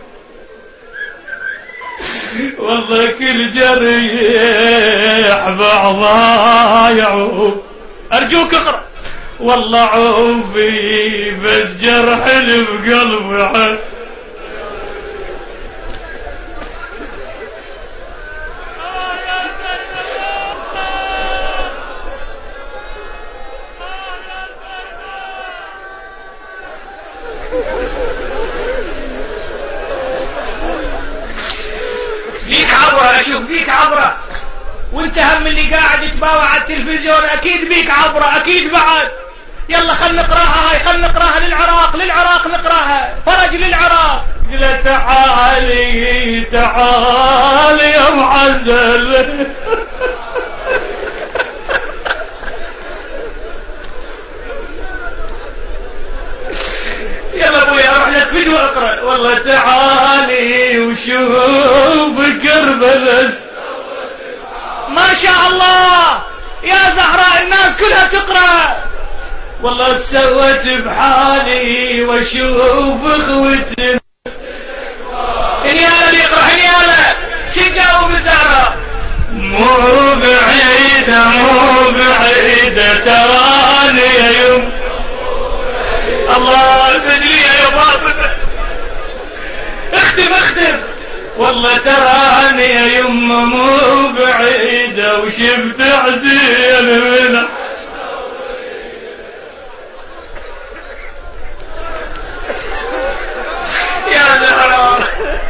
A: والله كل جريح بعضها يعوب. ارجوك اقرأ. والله عوفي بس جرح اللي بقلبي حد. ليك عبرة اشوف بيك عبرة، وانت هم اللي قاعد يتباوع على التلفزيون اكيد بيك عبرة اكيد بعد. يلا خل نقراها هاي، خل نقراها للعراق للعراق نقراها. فرج للعراق. قل تعالي تعالي يا معزل. يلا ابويا اروح لك فيديو اقرا. والله تعالي وشوف كربلاء. ما شاء الله يا زهراء الناس كلها تقرا. والله سوت بحالي واشوف اخوتي. هنيالا بيقرأ هنيالا شقا وبزهرة. مو بعيدة مو بعيدة تراني يا يم. الله سجلي يا فاطمة. اختم اختم. والله تراني يا يمه مو بعيدة وشفت حسين منها. يا زهراء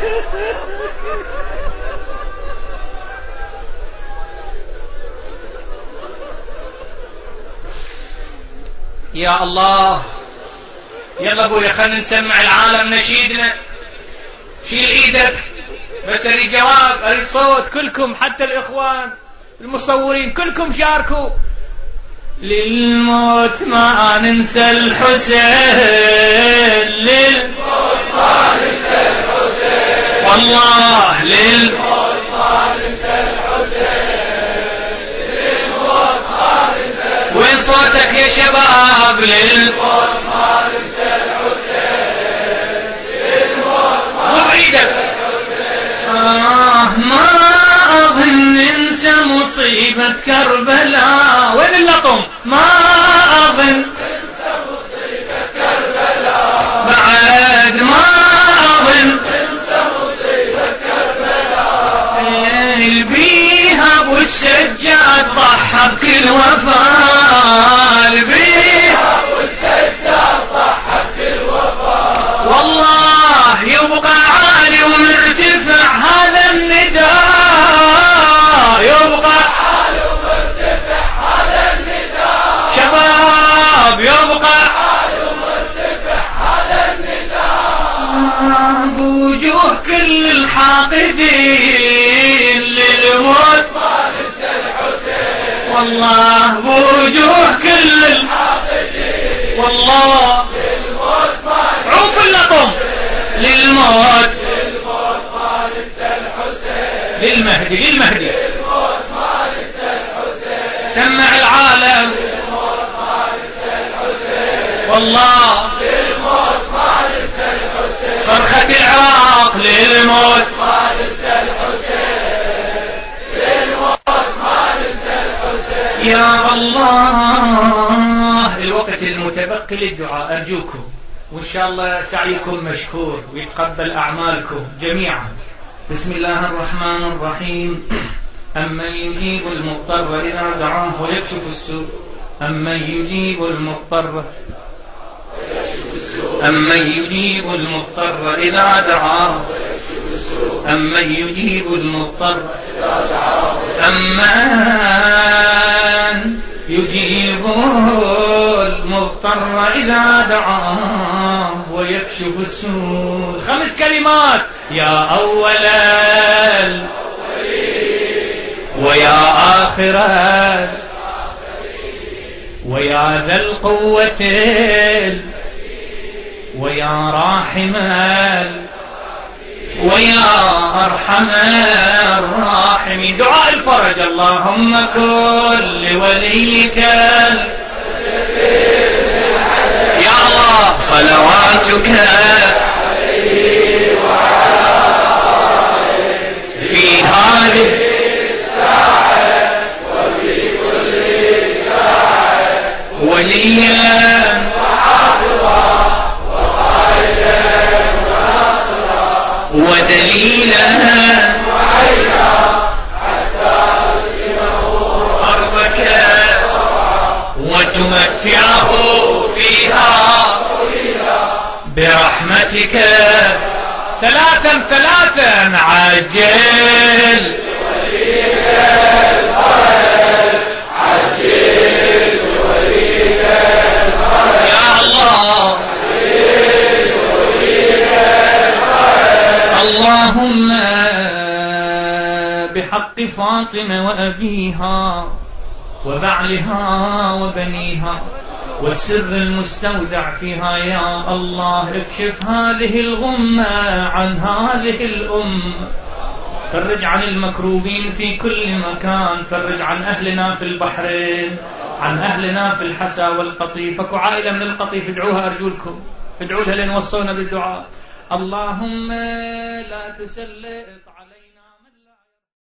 A: يا الله. يلا ابويا خلينا نسمع العالم نشيدنا. شيل ايدك بس اريد جواب اريد صوت كلكم حتى الاخوان المصورين كلكم شاركوا. للموت ما ننسى الحسين للموت ما ننسى الحسين والله للموت ما ننسى الحسين للموت ما ننسى. وين صوتك يا شباب؟ للموت ما ننسى الحسين للموت ما ننسى الحسين. آه ما أظن ننسى مصيبة كربلاء. وين اللطم؟ ما أظن ننسى مصيبة كربلاء. بعد ما أظن ننسى مصيبة كربلاء. البيها أبو السجاد ضحى بكل وفاء. البيها أبو السجاد ضحى بكل وفاء. والله يبقى عالي ومرتفع هذا النداء. يبقى عالي ومرتفع هذا النداء. شباب يبقى عالي ومرتفع هذا النداء. بوجوه كل الحاقدين للموت ما ننسى الحسين. والله بوجوه كل الحاقدين والله للموت ما ننسى. عوف اللطم. للموت للموت ما ننسى الحسين. للمهدي للمهدي للموت ما ننسى الحسين. سمع العالم. للموت ما ننسى الحسين والله للموت ما ننسى الحسين. صرخة العراق. للموت ما ننسى الحسين للموت ما ننسى الحسين. يا الله الوقت المتبقي للدعاء أرجوكم وإن شاء الله سعيكم مشكور ويتقبل أعمالكم جميعا. بسم الله الرحمن الرحيم. أمن يجيب المضطر إذا دعاه ويكشف السوء. أمن يجيب المضطر أمن يجيب المضطر إذا دعاه. أمن يجيب المضطر أمن يجيب المضطر إذا دعاه ويكشف السوء. خمس كلمات. يا أول ويا آخر ويا ذا القوة ويا راحم ويا أرحم الراحمين. دعاء الفرج. اللهم كن لوليك يا الله صلواتك في هذه الساعة وفي كل ساعة وليا ودليلا وعينا حتى تسكنه أرضك وتمتعه فيها برحمتك. ثلاثا ثلاثا. عجل وليك الفرج. عجل وليك الفرج يا الله. اللهم بحق فاطمة وأبيها وبعلها وبنيها والسر المستودع فيها يا الله اكشف هذه الغمة عن هذه الأم. فرج عن المكروبين في كل مكان. فرج عن أهلنا في البحرين. عن أهلنا في الحسا والقطيف. اكو عائلة من القطيف ادعوها أرجلكم، ادعوا لها لين وصونا بالدعاء. اللهم لا تسلط